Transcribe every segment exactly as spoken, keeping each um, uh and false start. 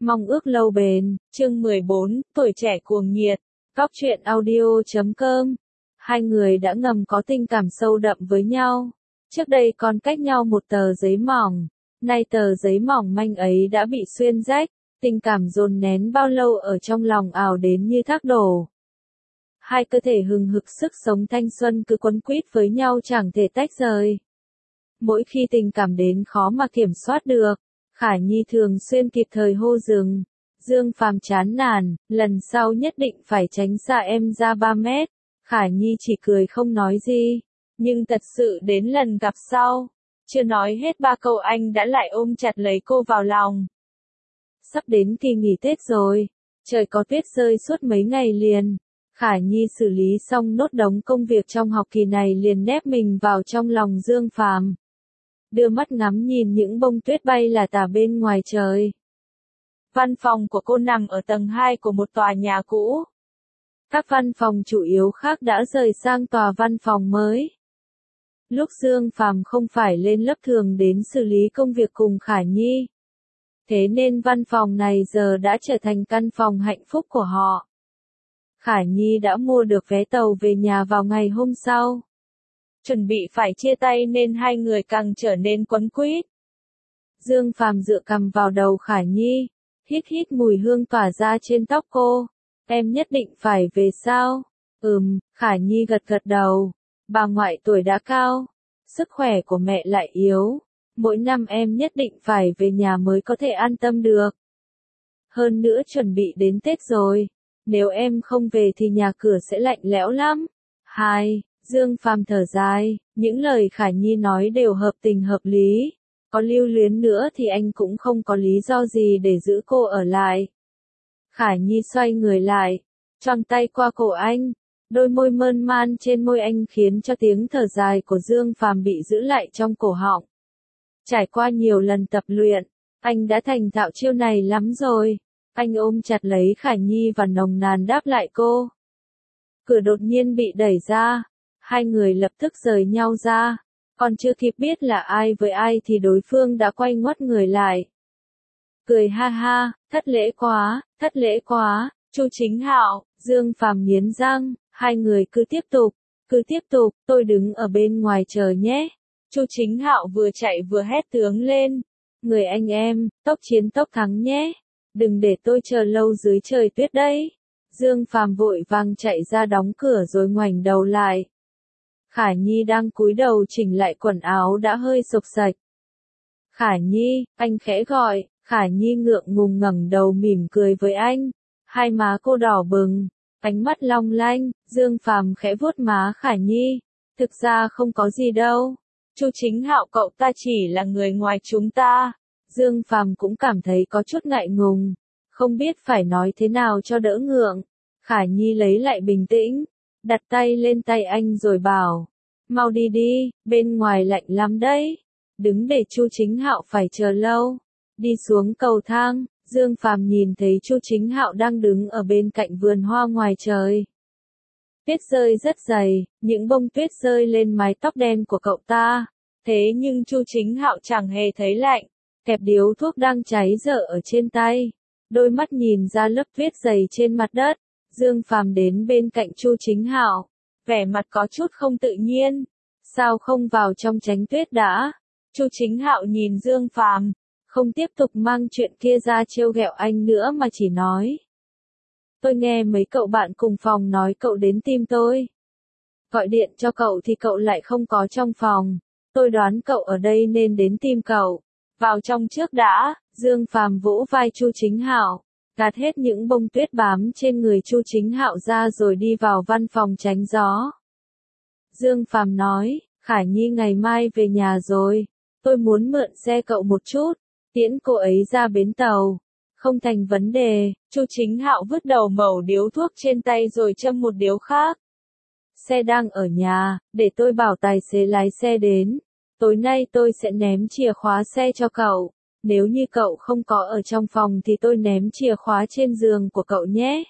Mong ước lâu bền, chương mười bốn, tuổi trẻ cuồng nhiệt, góc truyện audio chấm com. Hai người đã ngầm có tình cảm sâu đậm với nhau. Trước đây còn cách nhau một tờ giấy mỏng, nay tờ giấy mỏng manh ấy đã bị xuyên rách, tình cảm dồn nén bao lâu ở trong lòng ào đến như thác đổ. Hai cơ thể hừng hực sức sống thanh xuân cứ quấn quýt với nhau chẳng thể tách rời. Mỗi khi tình cảm đến khó mà kiểm soát được, Khả Nhi thường xuyên kịp thời hô dừng. Dương Phàm chán nản, lần sau nhất định phải tránh xa em ra ba mét. Khả Nhi chỉ cười không nói gì, nhưng thật sự đến lần gặp sau, chưa nói hết ba câu anh đã lại ôm chặt lấy cô vào lòng. Sắp đến kỳ nghỉ Tết rồi, trời có tuyết rơi suốt mấy ngày liền. Khả Nhi xử lý xong nốt đống công việc trong học kỳ này liền nép mình vào trong lòng Dương Phàm, đưa mắt ngắm nhìn những bông tuyết bay là tả bên ngoài trời. Văn phòng của cô nằm ở tầng hai của một tòa nhà cũ. Các văn phòng chủ yếu khác đã rời sang tòa văn phòng mới. Lúc Dương Phàm không phải lên lớp thường đến xử lý công việc cùng Khả Nhi, thế nên văn phòng này giờ đã trở thành căn phòng hạnh phúc của họ. Khả Nhi đã mua được vé tàu về nhà vào ngày hôm sau. Chuẩn bị phải chia tay nên hai người càng trở nên quấn quýt. Dương Phàm dựa cằm vào đầu Khả Nhi, hít hít mùi hương tỏa ra trên tóc cô. Em nhất định phải về sao? Ừm, Khả Nhi gật gật đầu. Bà ngoại tuổi đã cao, sức khỏe của mẹ lại yếu. Mỗi năm em nhất định phải về nhà mới có thể an tâm được. Hơn nữa chuẩn bị đến Tết rồi, nếu em không về thì nhà cửa sẽ lạnh lẽo lắm. Hai, Dương Phàm thở dài, những lời Khả Nhi nói đều hợp tình hợp lý. Có lưu luyến nữa thì anh cũng không có lý do gì để giữ cô ở lại. Khả Nhi xoay người lại, choàng tay qua cổ anh, đôi môi mơn man trên môi anh khiến cho tiếng thở dài của Dương Phàm bị giữ lại trong cổ họng. Trải qua nhiều lần tập luyện, anh đã thành thạo chiêu này lắm rồi. Anh ôm chặt lấy Khả Nhi và nồng nàn đáp lại cô. Cửa đột nhiên bị đẩy ra, hai người lập tức rời nhau ra. Còn chưa kịp biết là ai với ai thì đối phương đã quay ngoắt người lại. Cười ha ha, thất lễ quá, thất lễ quá, Chu Chính Hạo, Dương Phàm nghiến răng, hai người cứ tiếp tục, cứ tiếp tục, tôi đứng ở bên ngoài chờ nhé. Chu Chính Hạo vừa chạy vừa hét tướng lên. Người anh em, tốc chiến tốc thắng nhé. Đừng để tôi chờ lâu dưới trời tuyết đấy. Dương Phàm vội vàng chạy ra đóng cửa rồi ngoảnh đầu lại. Khả Nhi đang cúi đầu chỉnh lại quần áo đã hơi xộc xạch. Khả Nhi, anh khẽ gọi. Khả Nhi ngượng ngùng ngẩng đầu mỉm cười với anh. Hai má cô đỏ bừng, ánh mắt long lanh. Dương Phàm khẽ vuốt má Khả Nhi. Thực ra không có gì đâu. Chu Chính Hạo cậu ta chỉ là người ngoài chúng ta. Dương Phàm cũng cảm thấy có chút ngại ngùng, không biết phải nói thế nào cho đỡ ngượng. Khả Nhi lấy lại bình tĩnh, đặt tay lên tay anh rồi bảo, mau đi đi, bên ngoài lạnh lắm đấy, đừng để Chu Chính Hạo phải chờ lâu. Đi xuống cầu thang, Dương Phàm nhìn thấy Chu Chính Hạo đang đứng ở bên cạnh vườn hoa ngoài trời. Tuyết rơi rất dày, những bông tuyết rơi lên mái tóc đen của cậu ta, thế nhưng Chu Chính Hạo chẳng hề thấy lạnh. Kẹp điếu thuốc đang cháy dở ở trên tay, đôi mắt nhìn ra lớp tuyết dày trên mặt đất. Dương Phàm đến bên cạnh Chu Chính Hạo, vẻ mặt có chút không tự nhiên. Sao không vào trong tránh tuyết đã? Chu Chính Hạo nhìn Dương Phàm, không tiếp tục mang chuyện kia ra trêu ghẹo anh nữa mà chỉ nói. Tôi nghe mấy cậu bạn cùng phòng nói cậu đến tìm tôi. Gọi điện cho cậu thì cậu lại không có trong phòng. Tôi đoán cậu ở đây nên đến tìm cậu. Vào trong trước đã. Dương Phàm vỗ vai Chu Chính Hạo, gạt hết những bông tuyết bám trên người Chu Chính Hạo ra rồi đi vào văn phòng tránh gió. Dương Phàm nói, Khả Nhi ngày mai về nhà rồi, tôi muốn mượn xe cậu một chút, tiễn cô ấy ra bến tàu. Không thành vấn đề. Chu Chính Hạo vứt đầu mẩu điếu thuốc trên tay rồi châm một điếu khác. Xe đang ở nhà, để tôi bảo tài xế lái xe đến. Tối nay tôi sẽ ném chìa khóa xe cho cậu. Nếu như cậu không có ở trong phòng thì tôi ném chìa khóa trên giường của cậu nhé.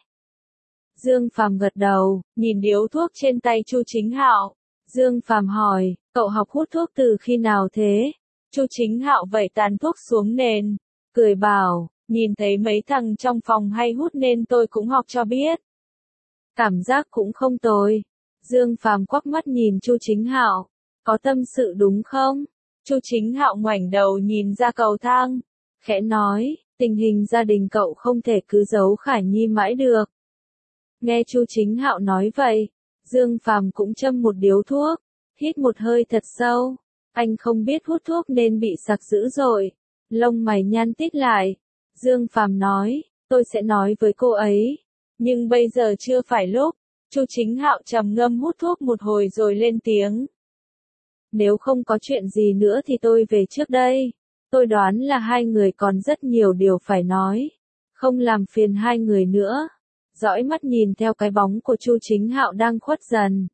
Dương Phàm gật đầu, nhìn điếu thuốc trên tay Chu Chính Hạo. Dương Phàm hỏi, cậu học hút thuốc từ khi nào thế? Chu Chính Hạo vẩy tàn thuốc xuống nền, cười bảo, nhìn thấy mấy thằng trong phòng hay hút nên tôi cũng học cho biết. Cảm giác cũng không tồi. Dương Phàm quắc mắt nhìn Chu Chính Hạo, có tâm sự đúng không? Chu Chính Hạo ngoảnh đầu nhìn ra cầu thang, khẽ nói, tình hình gia đình cậu không thể cứ giấu Khải Nhi mãi được. Nghe Chu Chính Hạo nói vậy, Dương Phàm cũng châm một điếu thuốc, hít một hơi thật sâu. Anh không biết hút thuốc nên bị sặc dữ dội, lông mày nhăn tít lại. Dương Phàm nói, tôi sẽ nói với cô ấy, nhưng bây giờ chưa phải lúc. Chu Chính Hạo trầm ngâm hút thuốc một hồi rồi lên tiếng. Nếu không có chuyện gì nữa thì tôi về trước đây. Tôi đoán là hai người còn rất nhiều điều phải nói. Không làm phiền hai người nữa. Dõi mắt nhìn theo cái bóng của Chu Chính Hạo đang khuất dần.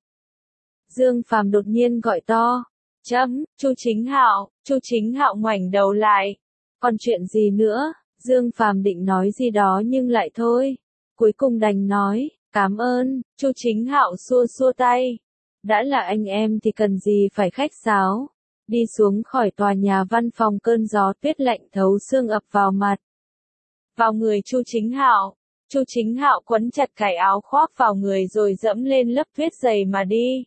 Dương Phàm đột nhiên gọi to. Chấm, Chu Chính Hạo. Chu Chính Hạo ngoảnh đầu lại. Còn chuyện gì nữa? Dương Phàm định nói gì đó nhưng lại thôi. Cuối cùng đành nói, cảm ơn. Chu Chính Hạo xua xua tay. Đã là anh em thì cần gì phải khách sáo. Đi xuống khỏi tòa nhà văn phòng, cơn gió tuyết lạnh thấu xương ập vào mặt. Vào người Chu Chính Hạo. Chu Chính Hạo quấn chặt cài áo khoác vào người rồi dẫm lên lớp tuyết dày mà đi.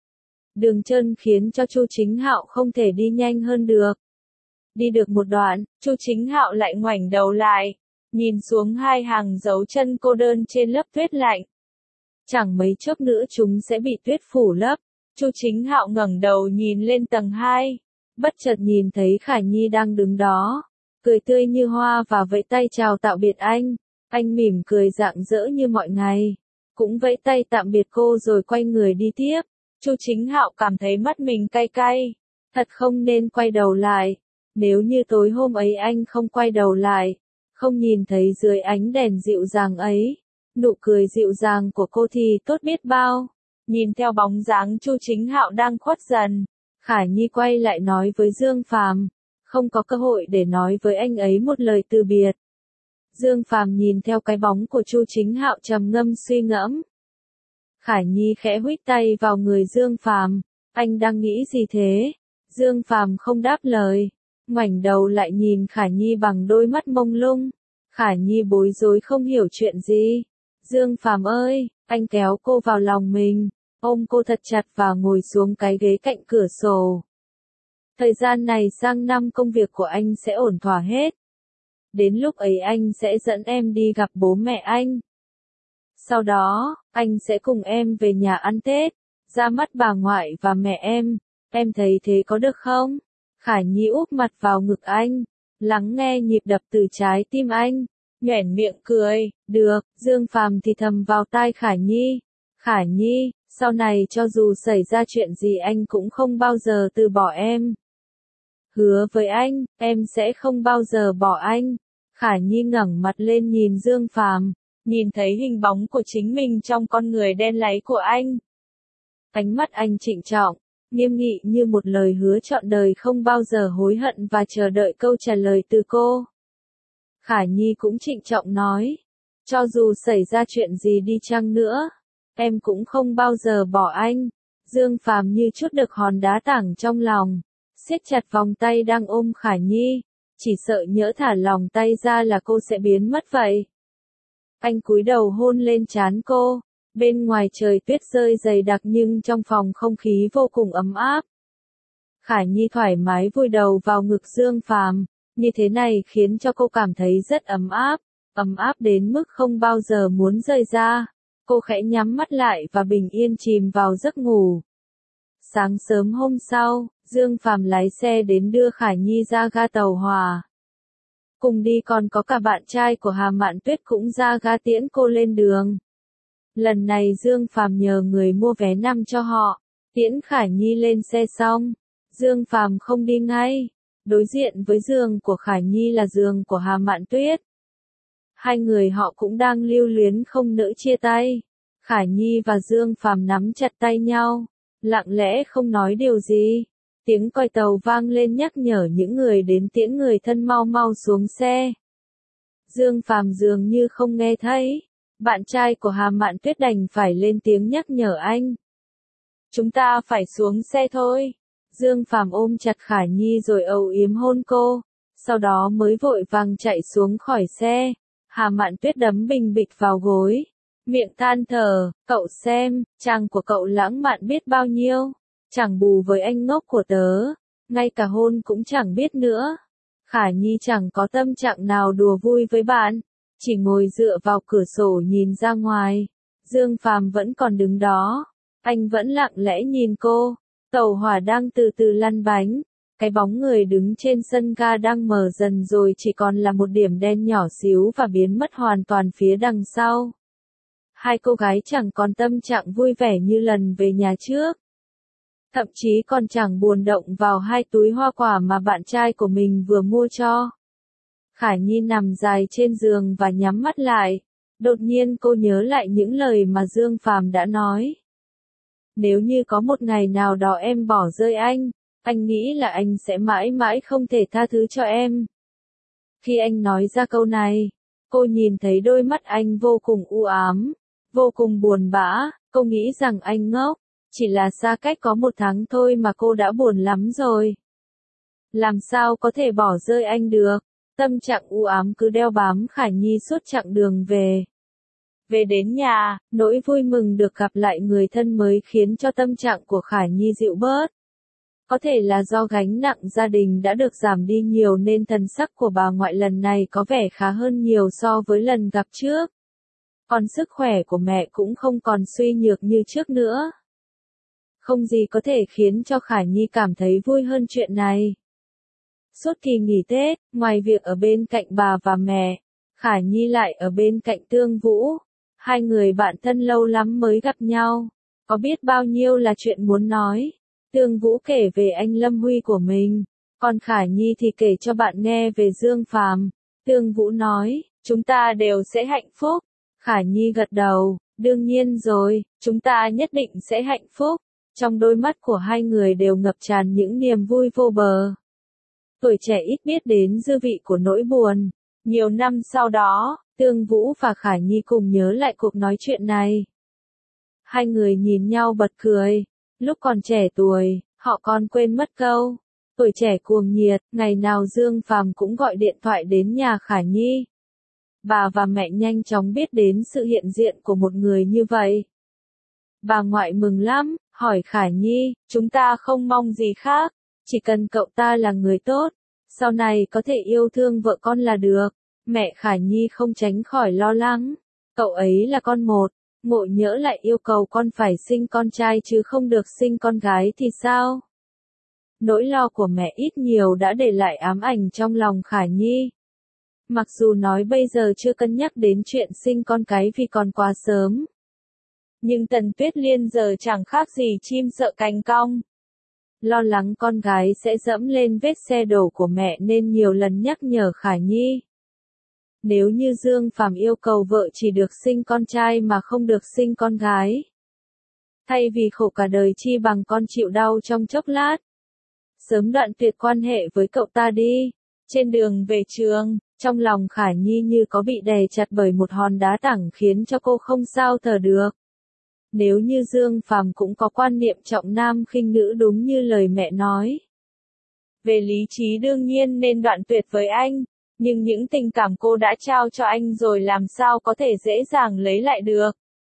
Đường trơn khiến cho Chu Chính Hạo không thể đi nhanh hơn được. Đi được một đoạn, Chu Chính Hạo lại ngoảnh đầu lại, nhìn xuống hai hàng dấu chân cô đơn trên lớp tuyết lạnh. Chẳng mấy chốc nữa chúng sẽ bị tuyết phủ lấp. Chu Chính Hạo ngẩng đầu nhìn lên tầng hai, bất chợt nhìn thấy Khải Nhi đang đứng đó, cười tươi như hoa và vẫy tay chào tạm biệt anh. Anh mỉm cười rạng rỡ như mọi ngày, cũng vẫy tay tạm biệt cô rồi quay người đi tiếp. Chu Chính Hạo cảm thấy mắt mình cay cay, thật không nên quay đầu lại. Nếu như tối hôm ấy anh không quay đầu lại, không nhìn thấy dưới ánh đèn dịu dàng ấy, nụ cười dịu dàng của cô thì tốt biết bao. Nhìn theo bóng dáng Chu Chính Hạo đang khuất dần, Khải Nhi quay lại nói với Dương Phàm, không có cơ hội để nói với anh ấy một lời từ biệt. Dương Phàm nhìn theo cái bóng của Chu Chính Hạo trầm ngâm suy ngẫm. Khải Nhi khẽ huýt tay vào người Dương Phàm, anh đang nghĩ gì thế? Dương Phàm không đáp lời, ngoảnh đầu lại nhìn Khải Nhi bằng đôi mắt mông lung. Khải Nhi bối rối không hiểu chuyện gì. Dương Phàm ơi, anh kéo cô vào lòng mình, ôm cô thật chặt và ngồi xuống cái ghế cạnh cửa sổ. Thời gian này sang năm công việc của anh sẽ ổn thỏa hết. Đến lúc ấy anh sẽ dẫn em đi gặp bố mẹ anh. Sau đó, anh sẽ cùng em về nhà ăn Tết, ra mắt bà ngoại và mẹ em. Em thấy thế có được không? Khải Nhi úp mặt vào ngực anh, lắng nghe nhịp đập từ trái tim anh, nhoẻn miệng cười. Được. Dương Phàm thì thầm vào tai Khải Nhi. Khải Nhi, sau này cho dù xảy ra chuyện gì anh cũng không bao giờ từ bỏ em. Hứa với anh, em sẽ không bao giờ bỏ anh. Khải Nhi ngẩng mặt lên nhìn Dương Phàm, nhìn thấy hình bóng của chính mình trong con người đen láy của anh. Ánh mắt anh trịnh trọng, nghiêm nghị như một lời hứa trọn đời không bao giờ hối hận và chờ đợi câu trả lời từ cô. Khải Nhi cũng trịnh trọng nói, cho dù xảy ra chuyện gì đi chăng nữa, em cũng không bao giờ bỏ anh. Dương Phàm như trút được hòn đá tảng trong lòng, siết chặt vòng tay đang ôm Khải Nhi, chỉ sợ nhỡ thả lòng tay ra là cô sẽ biến mất vậy. Anh cúi đầu hôn lên trán cô, bên ngoài trời tuyết rơi dày đặc nhưng trong phòng không khí vô cùng ấm áp. Khải Nhi thoải mái vùi đầu vào ngực Dương Phàm, như thế này khiến cho cô cảm thấy rất ấm áp, ấm áp đến mức không bao giờ muốn rời ra. Cô khẽ nhắm mắt lại và bình yên chìm vào giấc ngủ. Sáng sớm hôm sau, Dương Phàm lái xe đến đưa Khải Nhi ra ga tàu hỏa. Cùng đi còn có cả bạn trai của Hà Mạn Tuyết cũng ra ga tiễn cô lên đường. Lần này Dương Phàm nhờ người mua vé nằm cho họ, tiễn Khải Nhi lên xe xong, Dương Phàm không đi ngay. Đối diện với giường của Khải Nhi là giường của Hà Mạn Tuyết. Hai người họ cũng đang lưu luyến không nỡ chia tay. Khải Nhi và Dương Phàm nắm chặt tay nhau, lặng lẽ không nói điều gì. Tiếng còi tàu vang lên nhắc nhở những người đến tiễn người thân mau mau xuống xe. Dương Phàm dường như không nghe thấy. Bạn trai của Hà Mạn Tuyết đành phải lên tiếng nhắc nhở anh. Chúng ta phải xuống xe thôi. Dương Phàm ôm chặt Khải Nhi rồi âu yếm hôn cô. sau đó mới vội vàng chạy xuống khỏi xe. Hà Mạn Tuyết đấm bình bịch vào gối, miệng than thở, cậu xem, chàng của cậu lãng mạn biết bao nhiêu, chẳng bù với anh ngốc của tớ, ngay cả hôn cũng chẳng biết nữa. Khả Nhi chẳng có tâm trạng nào đùa vui với bạn, chỉ ngồi dựa vào cửa sổ nhìn ra ngoài. Dương Phàm vẫn còn đứng đó, anh vẫn lặng lẽ nhìn cô. Tàu hỏa đang từ từ lăn bánh, cái bóng người đứng trên sân ga đang mờ dần rồi chỉ còn là một điểm đen nhỏ xíu và biến mất hoàn toàn phía đằng sau. Hai cô gái chẳng còn tâm trạng vui vẻ như lần về nhà trước. Thậm chí còn chẳng buồn động vào hai túi hoa quả mà bạn trai của mình vừa mua cho. Khả Nhi nằm dài trên giường và nhắm mắt lại. Đột nhiên cô nhớ lại những lời mà Dương Phàm đã nói. Nếu như có một ngày nào đó em bỏ rơi anh, anh nghĩ là anh sẽ mãi mãi không thể tha thứ cho em. Khi anh nói ra câu này, cô nhìn thấy đôi mắt anh vô cùng u ám, vô cùng buồn bã, cô nghĩ rằng anh ngốc, chỉ là xa cách có một tháng thôi mà cô đã buồn lắm rồi. Làm sao có thể bỏ rơi anh được, tâm trạng u ám cứ đeo bám Khả Nhi suốt chặng đường về. Về đến nhà, nỗi vui mừng được gặp lại người thân mới khiến cho tâm trạng của Khả Nhi dịu bớt. Có thể là do gánh nặng gia đình đã được giảm đi nhiều nên thần sắc của bà ngoại lần này có vẻ khá hơn nhiều so với lần gặp trước. Còn sức khỏe của mẹ cũng không còn suy nhược như trước nữa. Không gì có thể khiến cho Khả Nhi cảm thấy vui hơn chuyện này. Suốt kỳ nghỉ Tết, ngoài việc ở bên cạnh bà và mẹ, Khả Nhi lại ở bên cạnh Tương Vũ. Hai người bạn thân lâu lắm mới gặp nhau, có biết bao nhiêu là chuyện muốn nói. Tương Vũ kể về anh Lâm Huy của mình, còn Khả Nhi thì kể cho bạn nghe về Dương Phàm. Tương Vũ nói, chúng ta đều sẽ hạnh phúc. Khả Nhi gật đầu, đương nhiên rồi, chúng ta nhất định sẽ hạnh phúc. Trong đôi mắt của hai người đều ngập tràn những niềm vui vô bờ. Tuổi trẻ ít biết đến dư vị của nỗi buồn. Nhiều năm sau đó, Tương Vũ và Khả Nhi cùng nhớ lại cuộc nói chuyện này. Hai người nhìn nhau bật cười. Lúc còn trẻ tuổi, họ còn quên mất câu. Tuổi trẻ cuồng nhiệt, ngày nào Dương Phàm cũng gọi điện thoại đến nhà Khả Nhi. Bà và mẹ nhanh chóng biết đến sự hiện diện của một người như vậy. Bà ngoại mừng lắm, hỏi Khả Nhi, chúng ta không mong gì khác, chỉ cần cậu ta là người tốt, sau này có thể yêu thương vợ con là được. Mẹ Khả Nhi không tránh khỏi lo lắng, cậu ấy là con một, ngộ nhỡ lại yêu cầu con phải sinh con trai chứ không được sinh con gái thì sao? Nỗi lo của mẹ ít nhiều đã để lại ám ảnh trong lòng Khả Nhi. Mặc dù nói bây giờ chưa cân nhắc đến chuyện sinh con cái vì còn quá sớm. Nhưng Tần Tuyết Liên giờ chẳng khác gì chim sợ cành cong. Lo lắng con gái sẽ dẫm lên vết xe đổ của mẹ nên nhiều lần nhắc nhở Khả Nhi. Nếu như Dương Phàm yêu cầu vợ chỉ được sinh con trai mà không được sinh con gái. Thay vì khổ cả đời chi bằng con chịu đau trong chốc lát. Sớm đoạn tuyệt quan hệ với cậu ta đi. Trên đường về trường, trong lòng Khả Nhi như có bị đè chặt bởi một hòn đá tảng khiến cho cô không sao thở được. Nếu như Dương Phàm cũng có quan niệm trọng nam khinh nữ đúng như lời mẹ nói. Về lý trí đương nhiên nên đoạn tuyệt với anh. Nhưng những tình cảm cô đã trao cho anh rồi làm sao có thể dễ dàng lấy lại được.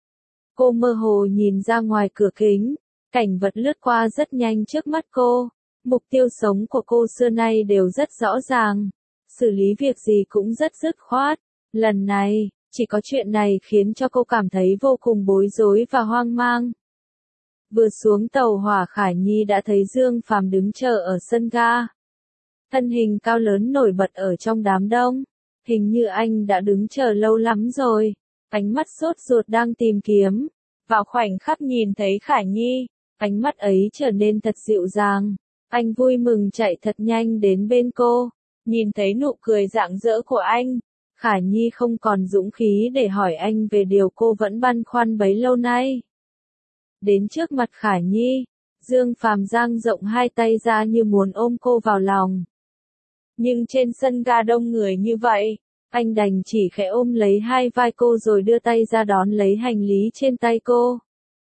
Cô mơ hồ nhìn ra ngoài cửa kính, cảnh vật lướt qua rất nhanh trước mắt cô. Mục tiêu sống của cô xưa nay đều rất rõ ràng, xử lý việc gì cũng rất dứt khoát. Lần này, chỉ có chuyện này khiến cho cô cảm thấy vô cùng bối rối và hoang mang. Vừa xuống tàu hỏa Khả Nhi đã thấy Dương Phàm đứng chờ ở sân ga. Thân hình cao lớn nổi bật ở trong đám đông. Hình như anh đã đứng chờ lâu lắm rồi. Ánh mắt sốt ruột đang tìm kiếm. Vào khoảnh khắc nhìn thấy Khả Nhi, ánh mắt ấy trở nên thật dịu dàng. Anh vui mừng chạy thật nhanh đến bên cô. Nhìn thấy nụ cười rạng rỡ của anh, Khả Nhi không còn dũng khí để hỏi anh về điều cô vẫn băn khoăn bấy lâu nay. Đến trước mặt Khả Nhi, Dương Phàm dang rộng hai tay ra như muốn ôm cô vào lòng. Nhưng trên sân ga đông người như vậy, anh đành chỉ khẽ ôm lấy hai vai cô rồi đưa tay ra đón lấy hành lý trên tay cô.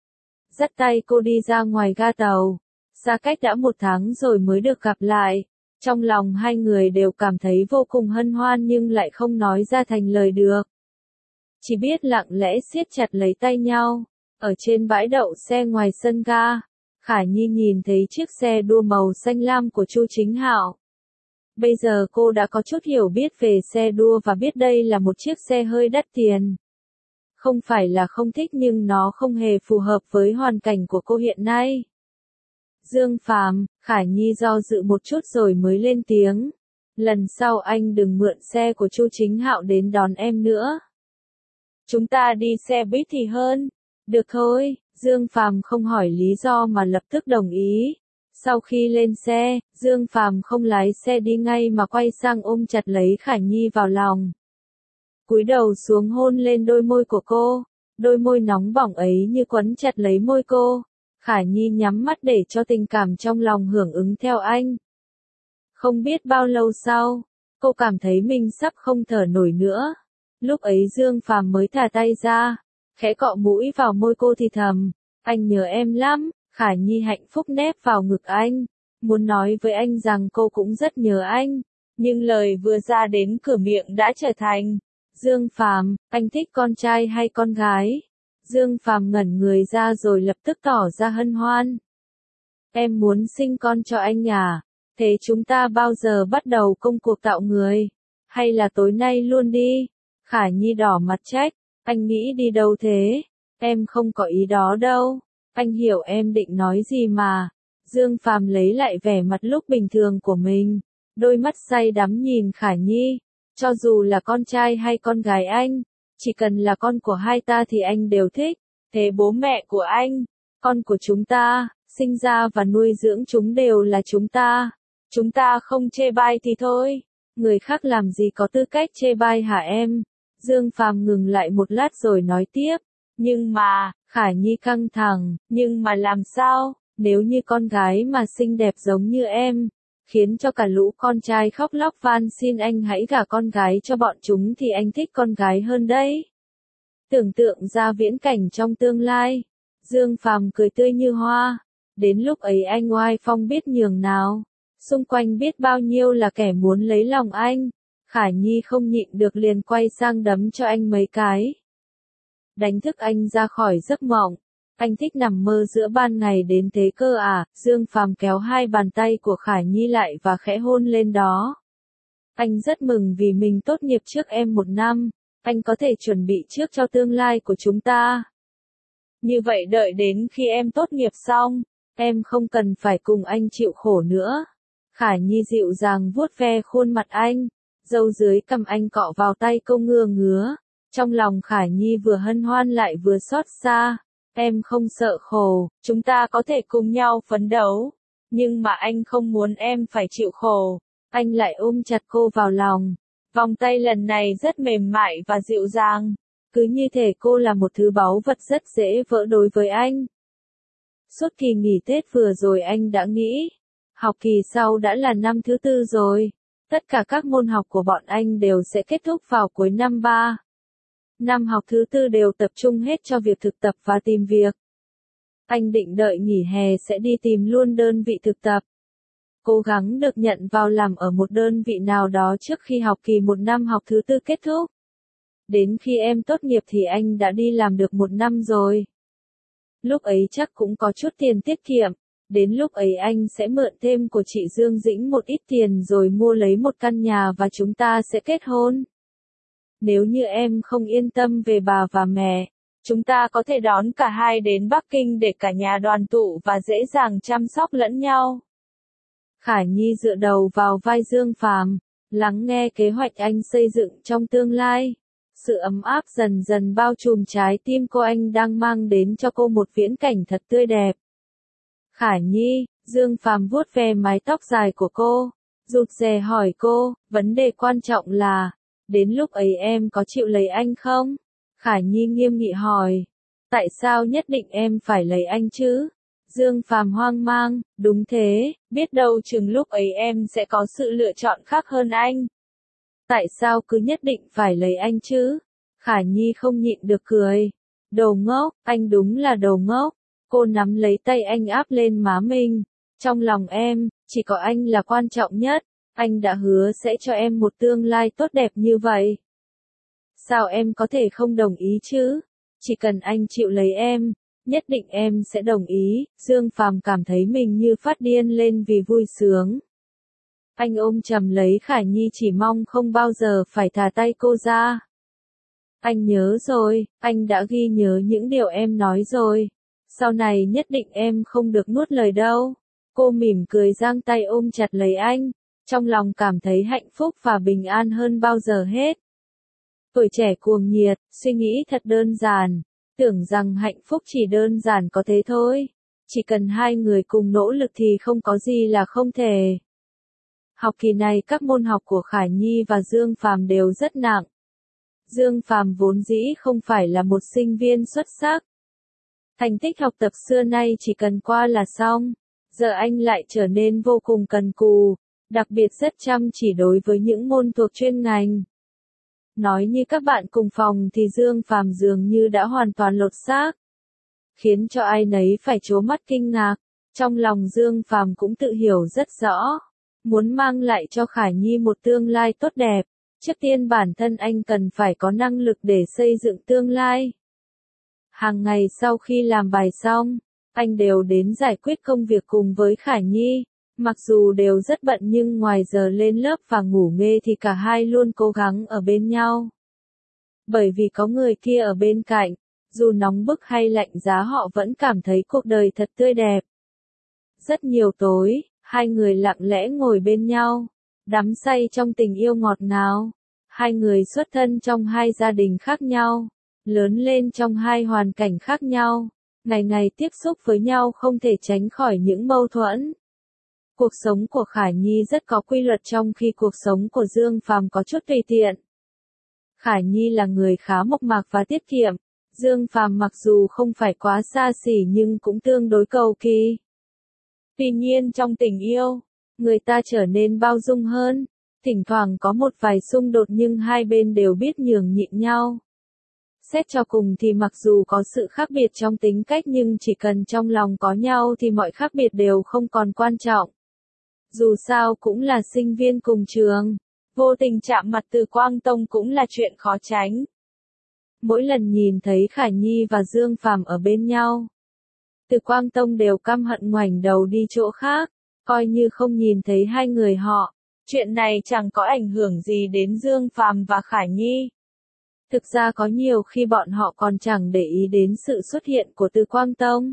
Dắt tay cô đi ra ngoài ga tàu. Xa cách đã một tháng rồi mới được gặp lại. Trong lòng hai người đều cảm thấy vô cùng hân hoan nhưng lại không nói ra thành lời được. Chỉ biết lặng lẽ siết chặt lấy tay nhau. Ở trên bãi đậu xe ngoài sân ga, Khả Nhi nhìn thấy chiếc xe đua màu xanh lam của Chu Chính Hạo. Bây giờ cô đã có chút hiểu biết về xe đua và biết đây là một chiếc xe hơi đắt tiền. Không phải là không thích nhưng nó không hề phù hợp với hoàn cảnh của cô hiện nay. Dương Phàm, Khả Nhi do dự một chút rồi mới lên tiếng. Lần sau anh đừng mượn xe của Chu Chính Hạo đến đón em nữa. Chúng ta đi xe buýt thì hơn. Được thôi, Dương Phàm không hỏi lý do mà lập tức đồng ý. Sau khi lên xe, Dương Phàm không lái xe đi ngay mà quay sang ôm chặt lấy Khả Nhi vào lòng. Cúi đầu xuống hôn lên đôi môi của cô, đôi môi nóng bỏng ấy như quấn chặt lấy môi cô. Khả Nhi nhắm mắt để cho tình cảm trong lòng hưởng ứng theo anh. Không biết bao lâu sau, cô cảm thấy mình sắp không thở nổi nữa. Lúc ấy Dương Phàm mới thả tay ra, khẽ cọ mũi vào môi cô thì thầm, anh nhớ em lắm. Khả Nhi hạnh phúc nép vào ngực anh, muốn nói với anh rằng cô cũng rất nhớ anh, nhưng lời vừa ra đến cửa miệng đã trở thành, Dương Phàm, anh thích con trai hay con gái? Dương Phàm ngẩn người ra rồi lập tức tỏ ra hân hoan. Em muốn sinh con cho anh à? Thế chúng ta bao giờ bắt đầu công cuộc tạo người? Hay là tối nay luôn đi? Khả Nhi đỏ mặt trách, anh nghĩ đi đâu thế? Em không có ý đó đâu. Anh hiểu em định nói gì mà. Dương Phàm lấy lại vẻ mặt lúc bình thường của mình, đôi mắt say đắm nhìn Khả Nhi. Cho dù là con trai hay con gái anh, chỉ cần là con của hai ta thì anh đều thích. Thế bố mẹ của anh, con của chúng ta, sinh ra và nuôi dưỡng chúng đều là chúng ta. Chúng ta không chê bai thì thôi. Người khác làm gì có tư cách chê bai hả em? Dương Phàm ngừng lại một lát rồi nói tiếp. Nhưng mà, Khả Nhi căng thẳng, nhưng mà làm sao, nếu như con gái mà xinh đẹp giống như em, khiến cho cả lũ con trai khóc lóc van xin anh hãy gả con gái cho bọn chúng thì anh thích con gái hơn đấy. Tưởng tượng ra viễn cảnh trong tương lai, Dương Phàm cười tươi như hoa, đến lúc ấy anh oai phong biết nhường nào, xung quanh biết bao nhiêu là kẻ muốn lấy lòng anh. Khả Nhi không nhịn được liền quay sang đấm cho anh mấy cái. Đánh thức anh ra khỏi giấc mộng. Anh thích nằm mơ giữa ban ngày đến thế cơ à? Dương Phàm kéo hai bàn tay của Khả Nhi lại và khẽ hôn lên đó. Anh rất mừng vì mình tốt nghiệp trước em một năm. Anh có thể chuẩn bị trước cho tương lai của chúng ta. Như vậy đợi đến khi em tốt nghiệp xong, em không cần phải cùng anh chịu khổ nữa. Khả Nhi dịu dàng vuốt ve khuôn mặt anh, râu dưới cằm anh cọ vào tay cô ngứa ngứa. Trong lòng Khả Nhi vừa hân hoan lại vừa xót xa. Em không sợ khổ, chúng ta có thể cùng nhau phấn đấu. Nhưng mà anh không muốn em phải chịu khổ. Anh lại ôm chặt cô vào lòng. Vòng tay lần này rất mềm mại và dịu dàng. Cứ như thể cô là một thứ báu vật rất dễ vỡ đối với anh. Suốt kỳ nghỉ Tết vừa rồi anh đã nghĩ. Học kỳ sau đã là năm thứ tư rồi. Tất cả các môn học của bọn anh đều sẽ kết thúc vào cuối năm ba. Năm học thứ tư đều tập trung hết cho việc thực tập và tìm việc. Anh định đợi nghỉ hè sẽ đi tìm luôn đơn vị thực tập. Cố gắng được nhận vào làm ở một đơn vị nào đó trước khi học kỳ một năm học thứ tư kết thúc. Đến khi em tốt nghiệp thì anh đã đi làm được một năm rồi. Lúc ấy chắc cũng có chút tiền tiết kiệm. Đến lúc ấy anh sẽ mượn thêm của chị Dương Dĩnh một ít tiền rồi mua lấy một căn nhà và chúng ta sẽ kết hôn. Nếu như em không yên tâm về bà và mẹ, chúng ta có thể đón cả hai đến Bắc Kinh để cả nhà đoàn tụ và dễ dàng chăm sóc lẫn nhau. Khả Nhi dựa đầu vào vai Dương Phàm, lắng nghe kế hoạch anh xây dựng trong tương lai. Sự ấm áp dần dần bao trùm trái tim cô, anh đang mang đến cho cô một viễn cảnh thật tươi đẹp. Khả Nhi, Dương Phàm vuốt ve mái tóc dài của cô, rụt rè hỏi cô, vấn đề quan trọng là, đến lúc ấy em có chịu lấy anh không? Khả Nhi nghiêm nghị hỏi, tại sao nhất định em phải lấy anh chứ? Dương Phàm hoang mang, đúng thế, biết đâu chừng lúc ấy em sẽ có sự lựa chọn khác hơn anh. Tại sao cứ nhất định phải lấy anh chứ? Khả Nhi không nhịn được cười. Đồ ngốc, anh đúng là đồ ngốc. Cô nắm lấy tay anh áp lên má mình. Trong lòng em, chỉ có anh là quan trọng nhất, anh đã hứa sẽ cho em một tương lai tốt đẹp như vậy. Sao em có thể không đồng ý chứ? Chỉ cần anh chịu lấy em, nhất định em sẽ đồng ý. Dương Phàm cảm thấy mình như phát điên lên vì vui sướng. Anh ôm chầm lấy Khải Nhi chỉ mong không bao giờ phải thả tay cô ra. Anh nhớ rồi, anh đã ghi nhớ những điều em nói rồi. Sau này nhất định em không được nuốt lời đâu. Cô mỉm cười giang tay ôm chặt lấy anh, trong lòng cảm thấy hạnh phúc và bình an hơn bao giờ hết. Tuổi trẻ cuồng nhiệt, suy nghĩ thật đơn giản, tưởng rằng hạnh phúc chỉ đơn giản có thế thôi. Chỉ cần hai người cùng nỗ lực thì không có gì là không thể. Học kỳ này các môn học của Khải Nhi và Dương Phàm đều rất nặng. Dương Phàm vốn dĩ không phải là một sinh viên xuất sắc. Thành tích học tập xưa nay chỉ cần qua là xong. Giờ anh lại trở nên vô cùng cần cù, đặc biệt rất chăm chỉ đối với những môn thuộc chuyên ngành. Nói như các bạn cùng phòng thì Dương Phàm dường như đã hoàn toàn lột xác, khiến cho ai nấy phải trố mắt kinh ngạc. Trong lòng Dương Phàm cũng tự hiểu rất rõ, muốn mang lại cho Khải Nhi một tương lai tốt đẹp, trước tiên bản thân anh cần phải có năng lực để xây dựng tương lai. Hàng ngày sau khi làm bài xong, anh đều đến giải quyết công việc cùng với Khải Nhi. Mặc dù đều rất bận nhưng ngoài giờ lên lớp và ngủ nghê thì cả hai luôn cố gắng ở bên nhau. Bởi vì có người kia ở bên cạnh, dù nóng bức hay lạnh giá họ vẫn cảm thấy cuộc đời thật tươi đẹp. Rất nhiều tối, hai người lặng lẽ ngồi bên nhau, đắm say trong tình yêu ngọt ngào. Hai người xuất thân trong hai gia đình khác nhau, lớn lên trong hai hoàn cảnh khác nhau, ngày ngày tiếp xúc với nhau không thể tránh khỏi những mâu thuẫn. Cuộc sống của Khải Nhi rất có quy luật trong khi cuộc sống của Dương Phàm có chút tùy tiện. Khải Nhi là người khá mộc mạc và tiết kiệm, Dương Phàm mặc dù không phải quá xa xỉ nhưng cũng tương đối cầu kỳ. Tuy nhiên trong tình yêu, người ta trở nên bao dung hơn, thỉnh thoảng có một vài xung đột nhưng hai bên đều biết nhường nhịn nhau. Xét cho cùng thì mặc dù có sự khác biệt trong tính cách nhưng chỉ cần trong lòng có nhau thì mọi khác biệt đều không còn quan trọng. Dù sao cũng là sinh viên cùng trường, vô tình chạm mặt Từ Quang Tông cũng là chuyện khó tránh. Mỗi lần nhìn thấy Khải Nhi và Dương Phàm ở bên nhau, Từ Quang Tông đều căm hận ngoảnh đầu đi chỗ khác, coi như không nhìn thấy hai người họ. Chuyện này chẳng có ảnh hưởng gì đến Dương Phàm và Khải Nhi. Thực ra có nhiều khi bọn họ còn chẳng để ý đến sự xuất hiện của Từ Quang Tông.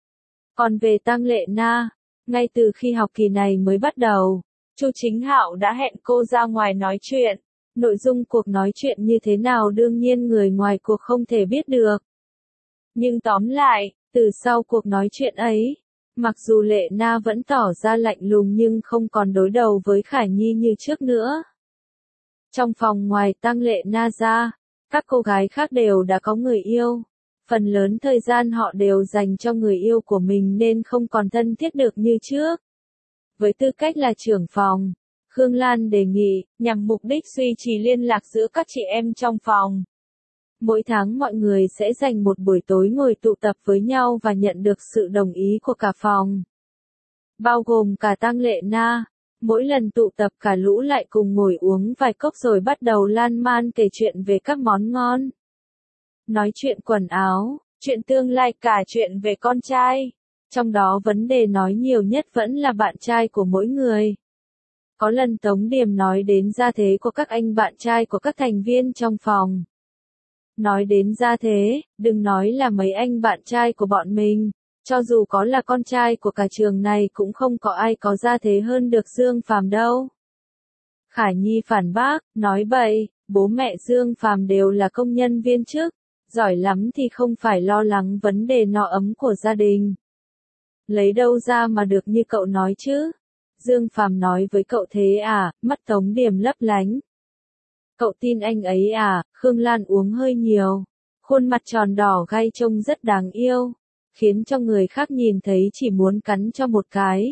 Còn về Tăng Lệ Na, ngay từ khi học kỳ này mới bắt đầu, Chu Chính Hạo đã hẹn cô ra ngoài nói chuyện. Nội dung cuộc nói chuyện như thế nào đương nhiên người ngoài cuộc không thể biết được. Nhưng tóm lại, từ sau cuộc nói chuyện ấy, mặc dù Lệ Na vẫn tỏ ra lạnh lùng nhưng không còn đối đầu với Khải Nhi như trước nữa. Trong phòng ngoài Tăng Lệ Na ra, các cô gái khác đều đã có người yêu. Phần lớn thời gian họ đều dành cho người yêu của mình nên không còn thân thiết được như trước. Với tư cách là trưởng phòng, Khương Lan đề nghị, nhằm mục đích duy trì liên lạc giữa các chị em trong phòng. Mỗi tháng mọi người sẽ dành một buổi tối ngồi tụ tập với nhau và nhận được sự đồng ý của cả phòng. Bao gồm cả Tăng Lệ Na. Mỗi lần tụ tập cả lũ lại cùng ngồi uống vài cốc rồi bắt đầu lan man kể chuyện về các món ngon. Nói chuyện quần áo, chuyện tương lai cả chuyện về con trai. Trong đó vấn đề nói nhiều nhất vẫn là bạn trai của mỗi người. Có lần Tống Điềm nói đến gia thế của các anh bạn trai của các thành viên trong phòng. Nói đến gia thế, đừng nói là mấy anh bạn trai của bọn mình. Cho dù có là con trai của cả trường này cũng không có ai có gia thế hơn được Dương Phàm đâu. Khải Nhi phản bác, nói bậy, bố mẹ Dương Phàm đều là công nhân viên chức, giỏi lắm thì không phải lo lắng vấn đề no ấm của gia đình. Lấy đâu ra mà được như cậu nói chứ? Dương Phàm nói với cậu thế à, mắt Tống Điềm lấp lánh. Cậu tin anh ấy à? Khương Lan uống hơi nhiều, khuôn mặt tròn đỏ gay trông rất đáng yêu, khiến cho người khác nhìn thấy chỉ muốn cắn cho một cái.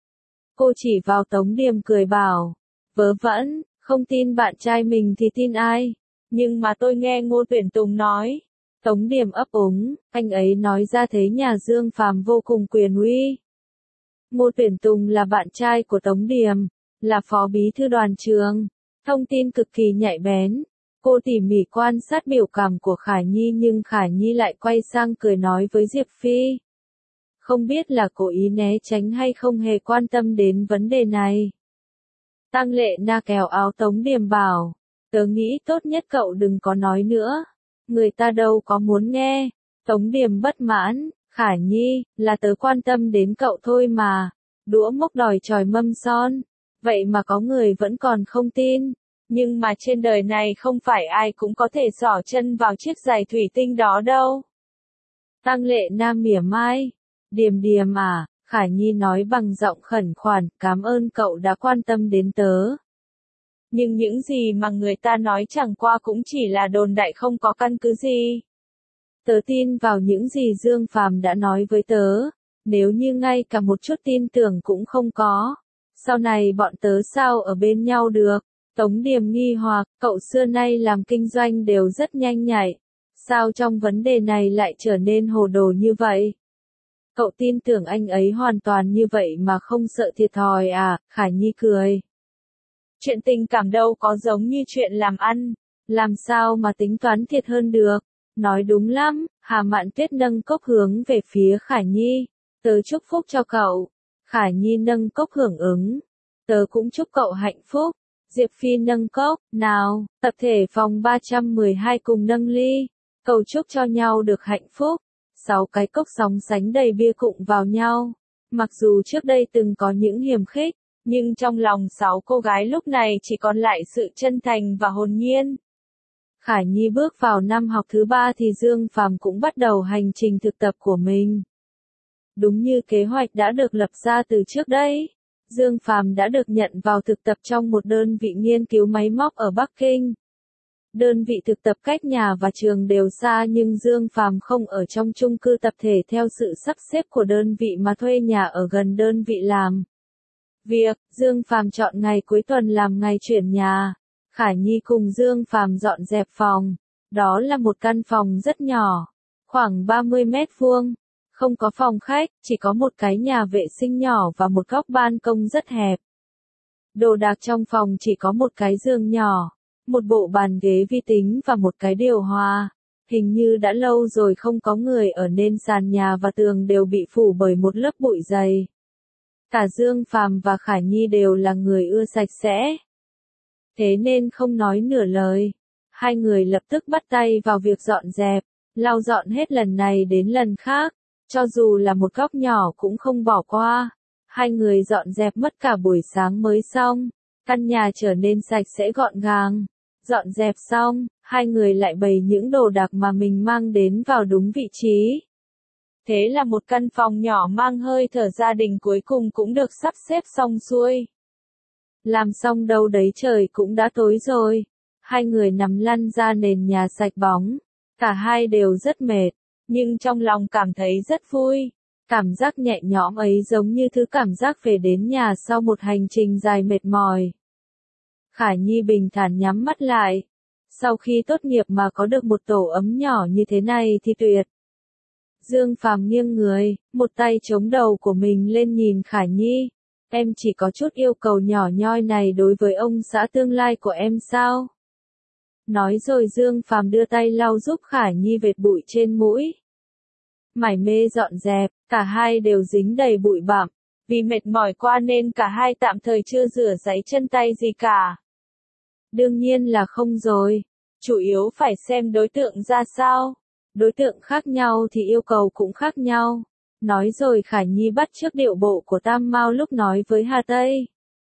Cô chỉ vào Tống Điềm cười bảo, vớ vẩn, không tin bạn trai mình thì tin ai? Nhưng mà tôi nghe Ngô Tuyển Tùng nói. Tống Điềm ấp úng, anh ấy nói ra thế nhà Dương Phàm vô cùng quyền uy. Ngô Tuyển Tùng là bạn trai của Tống Điềm, là phó bí thư đoàn trường. Thông tin cực kỳ nhạy bén. Cô tỉ mỉ quan sát biểu cảm của Khả Nhi nhưng Khả Nhi lại quay sang cười nói với Diệp Phi. Không biết là cố ý né tránh hay không hề quan tâm đến vấn đề này. Tăng Lệ Na kéo áo Tống Điềm bảo, tớ nghĩ tốt nhất cậu đừng có nói nữa. Người ta đâu có muốn nghe. Tống Điềm bất mãn, Khả Nhi, là tớ quan tâm đến cậu thôi mà. Đũa mốc đòi chòi mâm son. Vậy mà có người vẫn còn không tin. Nhưng mà trên đời này không phải ai cũng có thể xỏ chân vào chiếc giày thủy tinh đó đâu. Tăng Lệ Na mỉa mai. Điềm Điềm à, Khả Nhi nói bằng giọng khẩn khoản, cảm ơn cậu đã quan tâm đến tớ. Nhưng những gì mà người ta nói chẳng qua cũng chỉ là đồn đại không có căn cứ gì. Tớ tin vào những gì Dương Phàm đã nói với tớ, nếu như ngay cả một chút tin tưởng cũng không có, sau này bọn tớ sao ở bên nhau được? Tống Điềm nghi hoặc, cậu xưa nay làm kinh doanh đều rất nhanh nhạy, sao trong vấn đề này lại trở nên hồ đồ như vậy? Cậu tin tưởng anh ấy hoàn toàn như vậy mà không sợ thiệt thòi à? Khả Nhi cười. Chuyện tình cảm đâu có giống như chuyện làm ăn, làm sao mà tính toán thiệt hơn được? Nói đúng lắm. Hà Mạn Tuyết nâng cốc hướng về phía Khả Nhi. Tớ chúc phúc cho cậu. Khả Nhi nâng cốc hưởng ứng. Tớ cũng chúc cậu hạnh phúc. Diệp Phi nâng cốc, nào, tập thể phòng ba trăm mười hai cùng nâng ly. Cầu chúc cho nhau được hạnh phúc. Sáu cái cốc sóng sánh đầy bia cụng vào nhau. Mặc dù trước đây từng có những hiềm khích, nhưng trong lòng sáu cô gái lúc này chỉ còn lại sự chân thành và hồn nhiên. Khả Nhi bước vào năm học thứ ba thì Dương Phàm cũng bắt đầu hành trình thực tập của mình. Đúng như kế hoạch đã được lập ra từ trước đây, Dương Phàm đã được nhận vào thực tập trong một đơn vị nghiên cứu máy móc ở Bắc Kinh. Đơn vị thực tập cách nhà và trường đều xa nhưng Dương Phàm không ở trong chung cư tập thể theo sự sắp xếp của đơn vị mà thuê nhà ở gần đơn vị làm việc. Dương Phàm chọn ngày cuối tuần làm ngày chuyển nhà. Khả Nhi cùng Dương Phàm dọn dẹp phòng. Đó là một căn phòng rất nhỏ, khoảng ba mươi mét vuông. Không có phòng khách, chỉ có một cái nhà vệ sinh nhỏ và một góc ban công rất hẹp. Đồ đạc trong phòng chỉ có một cái giường nhỏ, một bộ bàn ghế vi tính và một cái điều hòa. Hình như đã lâu rồi không có người ở nên sàn nhà và tường đều bị phủ bởi một lớp bụi dày. Cả Dương Phàm và Khả Nhi đều là người ưa sạch sẽ. Thế nên không nói nửa lời. Hai người lập tức bắt tay vào việc dọn dẹp, lau dọn hết lần này đến lần khác. Cho dù là một góc nhỏ cũng không bỏ qua. Hai người dọn dẹp mất cả buổi sáng mới xong. Căn nhà trở nên sạch sẽ gọn gàng. Dọn dẹp xong, hai người lại bày những đồ đạc mà mình mang đến vào đúng vị trí. Thế là một căn phòng nhỏ mang hơi thở gia đình cuối cùng cũng được sắp xếp xong xuôi. Làm xong đâu đấy trời cũng đã tối rồi. Hai người nằm lăn ra nền nhà sạch bóng. Cả hai đều rất mệt, nhưng trong lòng cảm thấy rất vui. Cảm giác nhẹ nhõm ấy giống như thứ cảm giác về đến nhà sau một hành trình dài mệt mỏi. Khả Nhi bình thản nhắm mắt lại. Sau khi tốt nghiệp mà có được một tổ ấm nhỏ như thế này thì tuyệt. Dương Phàm nghiêng người, một tay chống đầu của mình lên nhìn Khả Nhi. Em chỉ có chút yêu cầu nhỏ nhoi này đối với ông xã tương lai của em sao? Nói rồi Dương Phàm đưa tay lau giúp Khả Nhi vệt bụi trên mũi. Mải mê dọn dẹp, cả hai đều dính đầy bụi bặm. Vì mệt mỏi qua nên cả hai tạm thời chưa rửa giấy chân tay gì cả. Đương nhiên là không rồi. Chủ yếu phải xem đối tượng ra sao. Đối tượng khác nhau thì yêu cầu cũng khác nhau. Nói rồi Khả Nhi bắt chước điệu bộ của Tam Mao lúc nói với Hà Tây.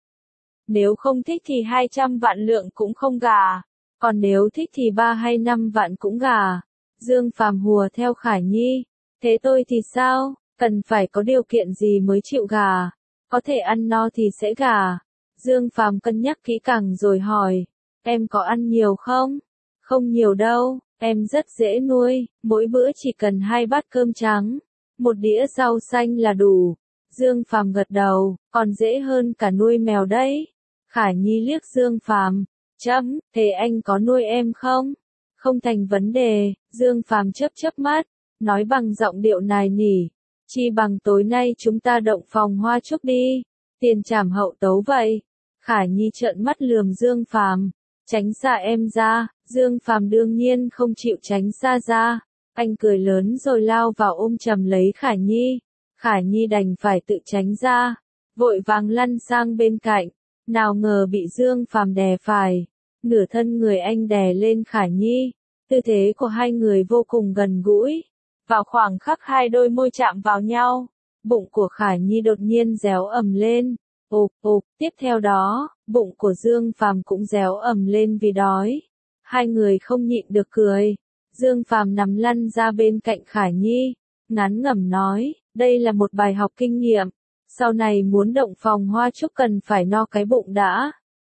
Nếu không thích thì hai trăm vạn lượng cũng không gà. Còn nếu thích thì ba hay năm vạn cũng gà. Dương Phàm hùa theo Khả Nhi. Thế tôi thì sao? Cần phải có điều kiện gì mới chịu gà? Có thể ăn no thì sẽ gà. Dương Phàm cân nhắc kỹ càng rồi hỏi. Em có ăn nhiều không? Không nhiều đâu, em rất dễ nuôi. Mỗi bữa chỉ cần hai bát cơm trắng, một đĩa rau xanh là đủ. Dương Phàm gật đầu, còn dễ hơn cả nuôi mèo đấy. Khả Nhi liếc Dương Phàm. Chấm, thế anh có nuôi em không? Không thành vấn đề. Dương Phàm chớp chớp mắt, nói bằng giọng điệu nài nỉ. Chi bằng tối nay chúng ta động phòng hoa chúc đi, tiền trảm hậu tấu vậy. Khả Nhi trợn mắt lườm Dương Phàm, tránh xa em ra. Dương Phàm đương nhiên không chịu tránh xa ra, anh cười lớn rồi lao vào ôm chầm lấy Khả Nhi. Khả Nhi đành phải tự tránh ra, vội vàng lăn sang bên cạnh, nào ngờ bị Dương Phàm đè phải, nửa thân người anh đè lên Khả Nhi, tư thế của hai người vô cùng gần gũi. Vào khoảng khắc hai đôi môi chạm vào nhau, bụng của Khả Nhi đột nhiên réo ầm lên, ộp ộp, tiếp theo đó, bụng của Dương Phàm cũng réo ầm lên vì đói. Hai người không nhịn được cười. Dương Phàm nằm lăn ra bên cạnh Khả Nhi, ngán ngẩm nói, đây là một bài học kinh nghiệm, sau này muốn động phòng hoa chúc cần phải no cái bụng đã.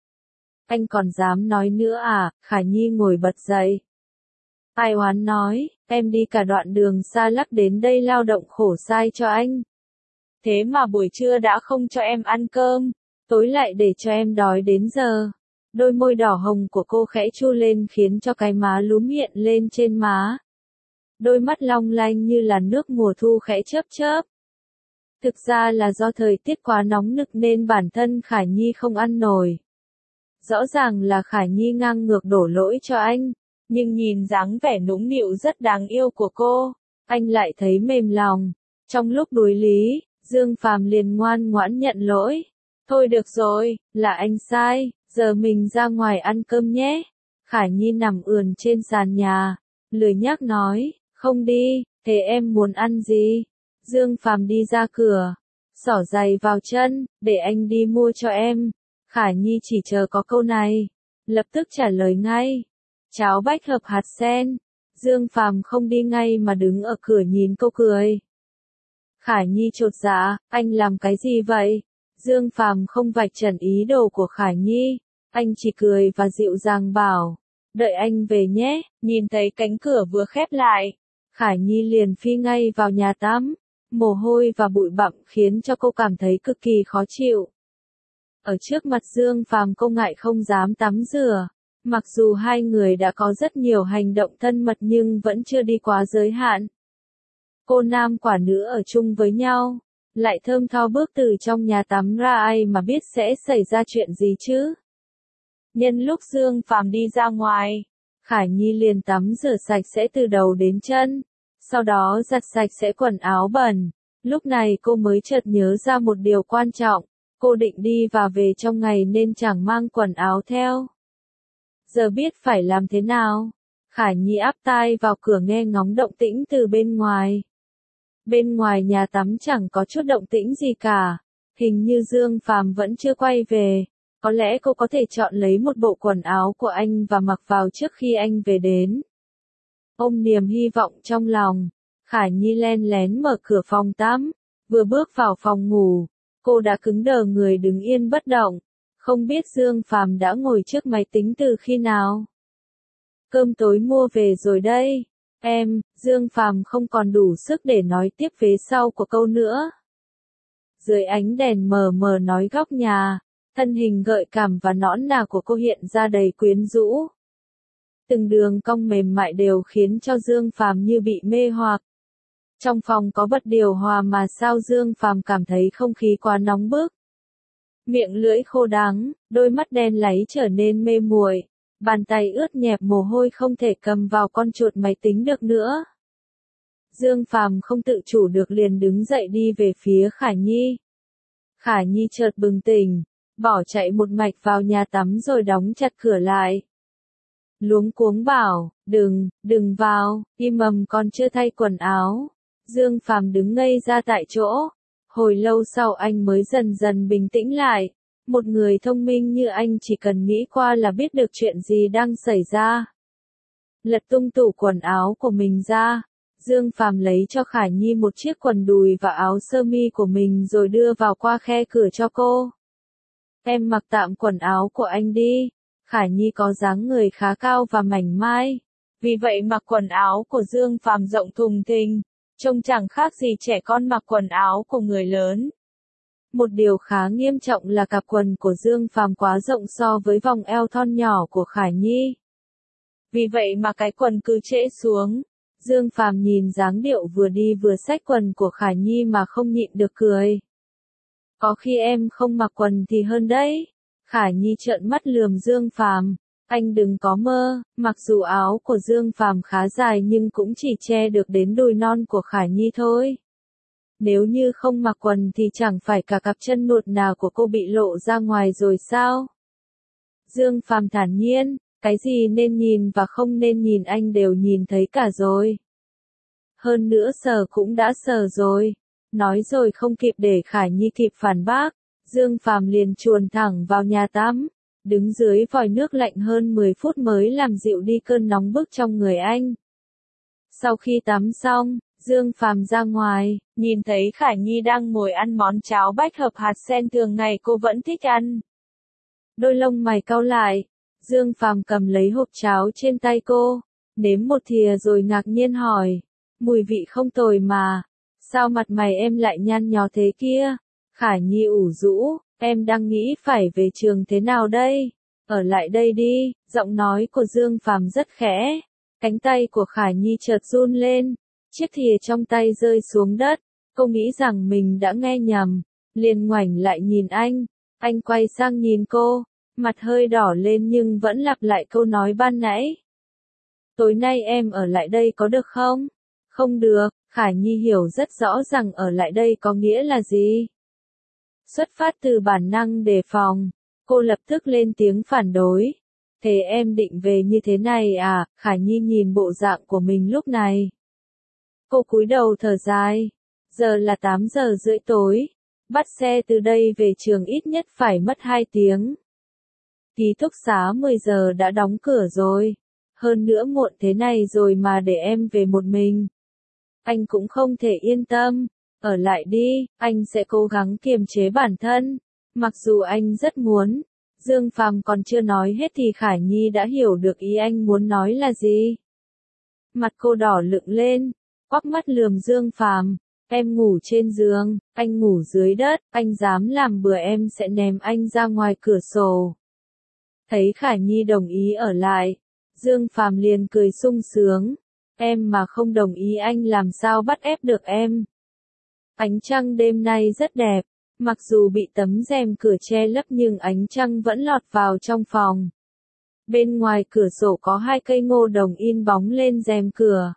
Anh còn dám nói nữa à? Khả Nhi ngồi bật dậy. Ai oán nói, em đi cả đoạn đường xa lắc đến đây lao động khổ sai cho anh. Thế mà buổi trưa đã không cho em ăn cơm, tối lại để cho em đói đến giờ. Đôi môi đỏ hồng của cô khẽ chu lên khiến cho cái má lúm hiện lên trên má. Đôi mắt long lanh như là nước mùa thu khẽ chớp chớp. Thực ra là do thời tiết quá nóng nực nên bản thân Khả Nhi không ăn nổi. Rõ ràng là Khả Nhi ngang ngược đổ lỗi cho anh, nhưng nhìn dáng vẻ nũng nịu rất đáng yêu của cô, anh lại thấy mềm lòng. Trong lúc đối lý, Dương Phàm liền ngoan ngoãn nhận lỗi. Thôi được rồi, là anh sai, giờ mình ra ngoài ăn cơm nhé. Khả Nhi nằm ườn trên sàn nhà, lười nhác nói, không đi, thế em muốn ăn gì? Dương Phàm đi ra cửa, xỏ giày vào chân, để anh đi mua cho em. Khả Nhi chỉ chờ có câu này, lập tức trả lời ngay, cháo bách hợp hạt sen. Dương Phàm không đi ngay mà đứng ở cửa nhìn cô cười. Khả Nhi chột dạ, anh làm cái gì vậy? Dương Phàm không vạch trần ý đồ của Khả Nhi, anh chỉ cười và dịu dàng bảo, đợi anh về nhé. Nhìn thấy cánh cửa vừa khép lại, Khả Nhi liền phi ngay vào nhà tắm, mồ hôi và bụi bặm khiến cho cô cảm thấy cực kỳ khó chịu. Ở trước mặt Dương Phàm cô ngại không dám tắm rửa, mặc dù hai người đã có rất nhiều hành động thân mật nhưng vẫn chưa đi quá giới hạn. Cô nam quả nữ ở chung với nhau, lại thơm tho bước từ trong nhà tắm ra, ai mà biết sẽ xảy ra chuyện gì chứ. Nhân lúc Dương Phàm đi ra ngoài, Khả Nhi liền tắm rửa sạch sẽ từ đầu đến chân, sau đó giặt sạch sẽ quần áo bẩn. Lúc này cô mới chợt nhớ ra một điều quan trọng, cô định đi và về trong ngày nên chẳng mang quần áo theo. Giờ biết phải làm thế nào? Khả Nhi áp tai vào cửa nghe ngóng động tĩnh từ bên ngoài. Bên ngoài nhà tắm chẳng có chút động tĩnh gì cả, hình như Dương Phàm vẫn chưa quay về. Có lẽ cô có thể chọn lấy một bộ quần áo của anh và mặc vào trước khi anh về đến. Ôm niềm hy vọng trong lòng, Khả Nhi len lén mở cửa phòng tắm, vừa bước vào phòng ngủ, cô đã cứng đờ người đứng yên bất động, không biết Dương Phàm đã ngồi trước máy tính từ khi nào. Cơm tối mua về rồi đây, em. Dương Phàm không còn đủ sức để nói tiếp vế sau của câu nữa. Dưới ánh đèn mờ mờ nói góc nhà, thân hình gợi cảm và nõn nà của cô hiện ra đầy quyến rũ. Từng đường cong mềm mại đều khiến cho Dương Phàm như bị mê hoặc. Trong phòng có bật điều hòa mà sao Dương Phàm cảm thấy không khí quá nóng bức. Miệng lưỡi khô đắng, đôi mắt đen láy trở nên mê muội, bàn tay ướt nhẹp mồ hôi không thể cầm vào con chuột máy tính được nữa. Dương Phàm không tự chủ được liền đứng dậy đi về phía Khả Nhi. Khả Nhi chợt bừng tỉnh, bỏ chạy một mạch vào nhà tắm rồi đóng chặt cửa lại. Luống cuống bảo, đừng, đừng vào, im ầm còn chưa thay quần áo. Dương Phàm đứng ngây ra tại chỗ. Hồi lâu sau anh mới dần dần bình tĩnh lại. Một người thông minh như anh chỉ cần nghĩ qua là biết được chuyện gì đang xảy ra. Lật tung tủ quần áo của mình ra, Dương Phàm lấy cho Khả Nhi một chiếc quần đùi và áo sơ mi của mình rồi đưa vào qua khe cửa cho cô. Em mặc tạm quần áo của anh đi. Khả Nhi có dáng người khá cao và mảnh mai, vì vậy mặc quần áo của Dương Phàm rộng thùng thình, trông chẳng khác gì trẻ con mặc quần áo của người lớn. Một điều khá nghiêm trọng là cặp quần của Dương Phàm quá rộng so với vòng eo thon nhỏ của Khả Nhi. Vì vậy mà cái quần cứ trễ xuống, Dương Phàm nhìn dáng điệu vừa đi vừa xách quần của Khả Nhi mà không nhịn được cười. Có khi em không mặc quần thì hơn đấy. Khả Nhi trợn mắt lườm Dương Phàm. Anh đừng có mơ, mặc dù áo của Dương Phàm khá dài nhưng cũng chỉ che được đến đùi non của Khả Nhi thôi. Nếu như không mặc quần thì chẳng phải cả cặp chân nuột nào của cô bị lộ ra ngoài rồi sao? Dương Phàm thản nhiên, cái gì nên nhìn và không nên nhìn anh đều nhìn thấy cả rồi. Hơn nữa sờ cũng đã sờ rồi. Nói rồi không kịp để Khả Nhi kịp phản bác, Dương Phàm liền chuồn thẳng vào nhà tắm, đứng dưới vòi nước lạnh hơn mười phút mới làm dịu đi cơn nóng bức trong người anh. Sau khi tắm xong, Dương Phàm ra ngoài, nhìn thấy Khả Nhi đang ngồi ăn món cháo bách hợp hạt sen thường ngày cô vẫn thích ăn. Đôi lông mày cau lại, Dương Phàm cầm lấy hộp cháo trên tay cô, nếm một thìa rồi ngạc nhiên hỏi, mùi vị không tồi mà, sao mặt mày em lại nhăn nhó thế kia? Khả Nhi ủ rũ, em đang nghĩ phải về trường thế nào đây? Ở lại đây đi, giọng nói của Dương Phàm rất khẽ. Cánh tay của Khả Nhi chợt run lên, chiếc thìa trong tay rơi xuống đất, cô nghĩ rằng mình đã nghe nhầm, liền ngoảnh lại nhìn anh, anh quay sang nhìn cô, mặt hơi đỏ lên nhưng vẫn lặp lại câu nói ban nãy. Tối nay em ở lại đây có được không? Không được, Khả Nhi hiểu rất rõ rằng ở lại đây có nghĩa là gì. Xuất phát từ bản năng đề phòng, cô lập tức lên tiếng phản đối. Thế em định về như thế này à? Khả Nhi nhìn bộ dạng của mình lúc này. Cô cúi đầu thở dài. Giờ là tám giờ rưỡi tối. Bắt xe từ đây về trường ít nhất phải mất hai tiếng. Ký túc xá mười giờ đã đóng cửa rồi. Hơn nữa muộn thế này rồi mà để em về một mình. Anh cũng không thể yên tâm. Ở lại đi, anh sẽ cố gắng kiềm chế bản thân. Mặc dù anh rất muốn. Dương Phàm còn chưa nói hết thì Khả Nhi đã hiểu được ý anh muốn nói là gì. Mặt cô đỏ lựng lên, quắc mắt lườm Dương Phàm, em ngủ trên giường, anh ngủ dưới đất, anh dám làm bừa em sẽ ném anh ra ngoài cửa sổ. Thấy Khả Nhi đồng ý ở lại, Dương Phàm liền cười sung sướng, em mà không đồng ý anh làm sao bắt ép được em. Ánh trăng đêm nay rất đẹp. Mặc dù bị tấm rèm cửa che lấp nhưng ánh trăng vẫn lọt vào trong phòng. Bên ngoài cửa sổ có hai cây ngô đồng in bóng lên rèm cửa.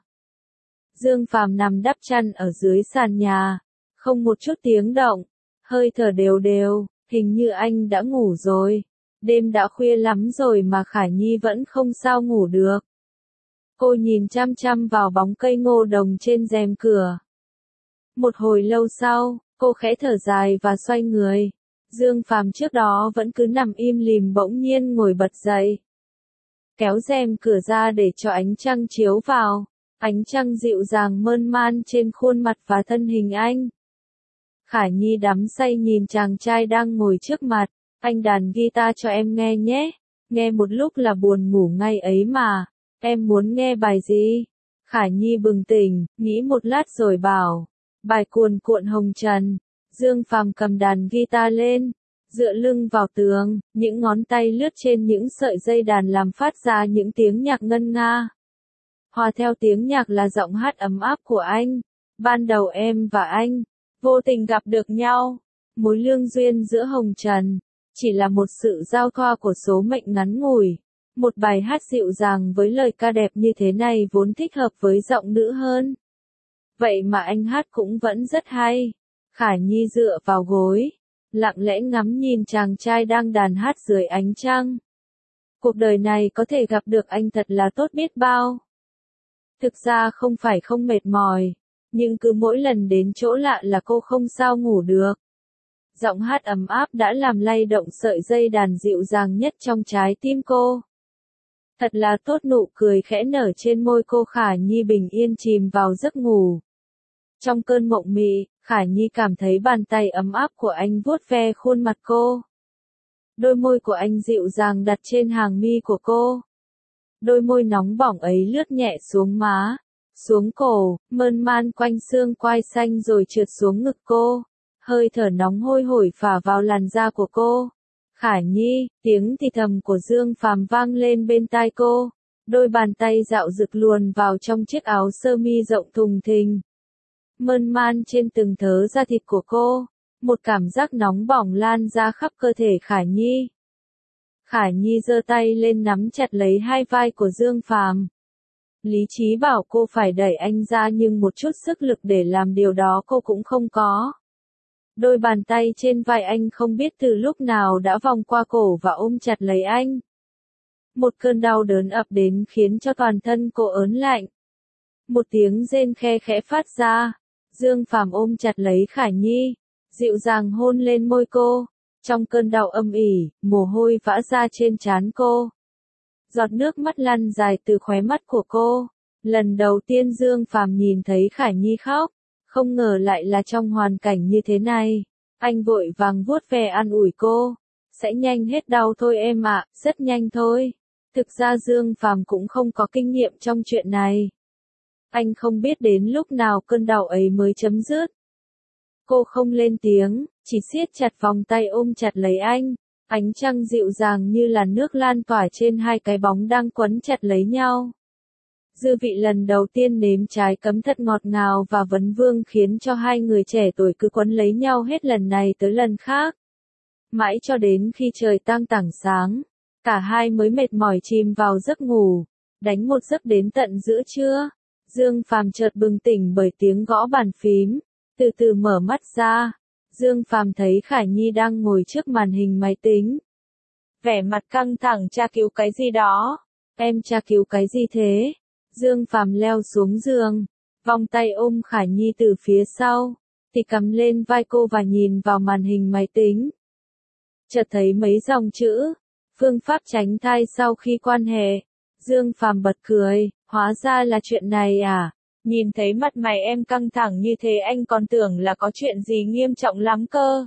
Dương Phàm nằm đắp chăn ở dưới sàn nhà, không một chút tiếng động, hơi thở đều đều, hình như anh đã ngủ rồi. Đêm đã khuya lắm rồi mà Khả Nhi vẫn không sao ngủ được. Cô nhìn chăm chăm vào bóng cây ngô đồng trên rèm cửa. Một hồi lâu sau, cô khẽ thở dài và xoay người. Dương Phàm trước đó vẫn cứ nằm im lìm bỗng nhiên ngồi bật dậy. Kéo rèm cửa ra để cho ánh trăng chiếu vào. Ánh trăng dịu dàng mơn man trên khuôn mặt và thân hình anh. Khả Nhi đắm say nhìn chàng trai đang ngồi trước mặt. Anh đàn guitar cho em nghe nhé. Nghe một lúc là buồn ngủ ngay ấy mà. Em muốn nghe bài gì? Khả Nhi bừng tỉnh, nghĩ một lát rồi bảo. Bài cuồn cuộn hồng trần. Dương Phàm cầm đàn guitar lên, dựa lưng vào tường, những ngón tay lướt trên những sợi dây đàn làm phát ra những tiếng nhạc ngân nga. Hòa theo tiếng nhạc là giọng hát ấm áp của anh. Ban đầu em và anh vô tình gặp được nhau, mối lương duyên giữa hồng trần chỉ là một sự giao thoa của số mệnh ngắn ngủi. Một bài hát dịu dàng với lời ca đẹp như thế này vốn thích hợp với giọng nữ hơn. Vậy mà anh hát cũng vẫn rất hay. Khả Nhi dựa vào gối, lặng lẽ ngắm nhìn chàng trai đang đàn hát dưới ánh trăng. Cuộc đời này có thể gặp được anh thật là tốt biết bao. Thực ra không phải không mệt mỏi, nhưng cứ mỗi lần đến chỗ lạ là cô không sao ngủ được. Giọng hát ấm áp đã làm lay động sợi dây đàn dịu dàng nhất trong trái tim cô. Thật là tốt, nụ cười khẽ nở trên môi cô. Khả Nhi bình yên chìm vào giấc ngủ. Trong cơn mộng mị, Khả Nhi cảm thấy bàn tay ấm áp của anh vuốt ve khuôn mặt cô. Đôi môi của anh dịu dàng đặt trên hàng mi của cô. Đôi môi nóng bỏng ấy lướt nhẹ xuống má, xuống cổ, mơn man quanh xương quai xanh rồi trượt xuống ngực cô. Hơi thở nóng hôi hổi phả vào làn da của cô. Khả Nhi, tiếng thì thầm của Dương Phàm vang lên bên tai cô. Đôi bàn tay dạo rực luồn vào trong chiếc áo sơ mi rộng thùng thình. Mơn man trên từng thớ da thịt của cô, một cảm giác nóng bỏng lan ra khắp cơ thể Khả Nhi. Khả Nhi giơ tay lên nắm chặt lấy hai vai của Dương Phàm. Lý trí bảo cô phải đẩy anh ra nhưng một chút sức lực để làm điều đó cô cũng không có. Đôi bàn tay trên vai anh không biết từ lúc nào đã vòng qua cổ và ôm chặt lấy anh. Một cơn đau đớn ập đến khiến cho toàn thân cô ớn lạnh. Một tiếng rên khe khẽ phát ra. Dương Phàm ôm chặt lấy Khả Nhi, dịu dàng hôn lên môi cô. Trong cơn đau âm ỉ, mồ hôi vã ra trên trán cô. Giọt nước mắt lăn dài từ khóe mắt của cô. Lần đầu tiên Dương Phàm nhìn thấy Khả Nhi khóc, không ngờ lại là trong hoàn cảnh như thế này. Anh vội vàng vuốt ve an ủi cô. Sẽ nhanh hết đau thôi em ạ, rất nhanh thôi. Thực ra Dương Phàm cũng không có kinh nghiệm trong chuyện này. Anh không biết đến lúc nào cơn đau ấy mới chấm dứt. Cô không lên tiếng, chỉ siết chặt vòng tay ôm chặt lấy anh. Ánh trăng dịu dàng như làn nước lan tỏa trên hai cái bóng đang quấn chặt lấy nhau. Dư vị lần đầu tiên nếm trái cấm thật ngọt ngào và vấn vương khiến cho hai người trẻ tuổi cứ quấn lấy nhau hết lần này tới lần khác. Mãi cho đến khi trời tang tảng sáng, cả hai mới mệt mỏi chìm vào giấc ngủ, đánh một giấc đến tận giữa trưa. Dương Phàm chợt bừng tỉnh bởi tiếng gõ bàn phím, từ từ mở mắt ra. Dương Phàm thấy Khả Nhi đang ngồi trước màn hình máy tính. Vẻ mặt căng thẳng tra cứu cái gì đó. Em tra cứu cái gì thế? Dương Phàm leo xuống giường, vòng tay ôm Khả Nhi từ phía sau, thì cầm lên vai cô và nhìn vào màn hình máy tính. Chợt thấy mấy dòng chữ, phương pháp tránh thai sau khi quan hệ. Dương Phàm bật cười, hóa ra là chuyện này à? Nhìn thấy mặt mày em căng thẳng như thế anh còn tưởng là có chuyện gì nghiêm trọng lắm cơ.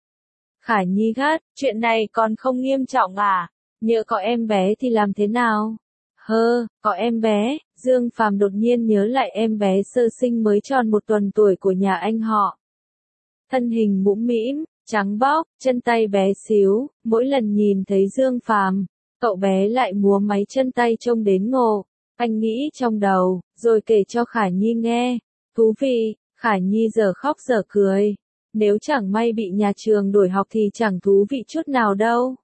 Khả Nhi gắt, chuyện này còn không nghiêm trọng à? Nhỡ có em bé thì làm thế nào? Hơ, có em bé, Dương Phàm đột nhiên nhớ lại em bé sơ sinh mới tròn một tuần tuổi của nhà anh họ. Thân hình mũm mĩm, trắng bóc, chân tay bé xíu, mỗi lần nhìn thấy Dương Phàm, cậu bé lại múa máy chân tay trông đến ngộ. Anh nghĩ trong đầu, rồi kể cho Khả Nhi nghe. Thú vị, Khả Nhi giờ khóc giờ cười. Nếu chẳng may bị nhà trường đuổi học thì chẳng thú vị chút nào đâu.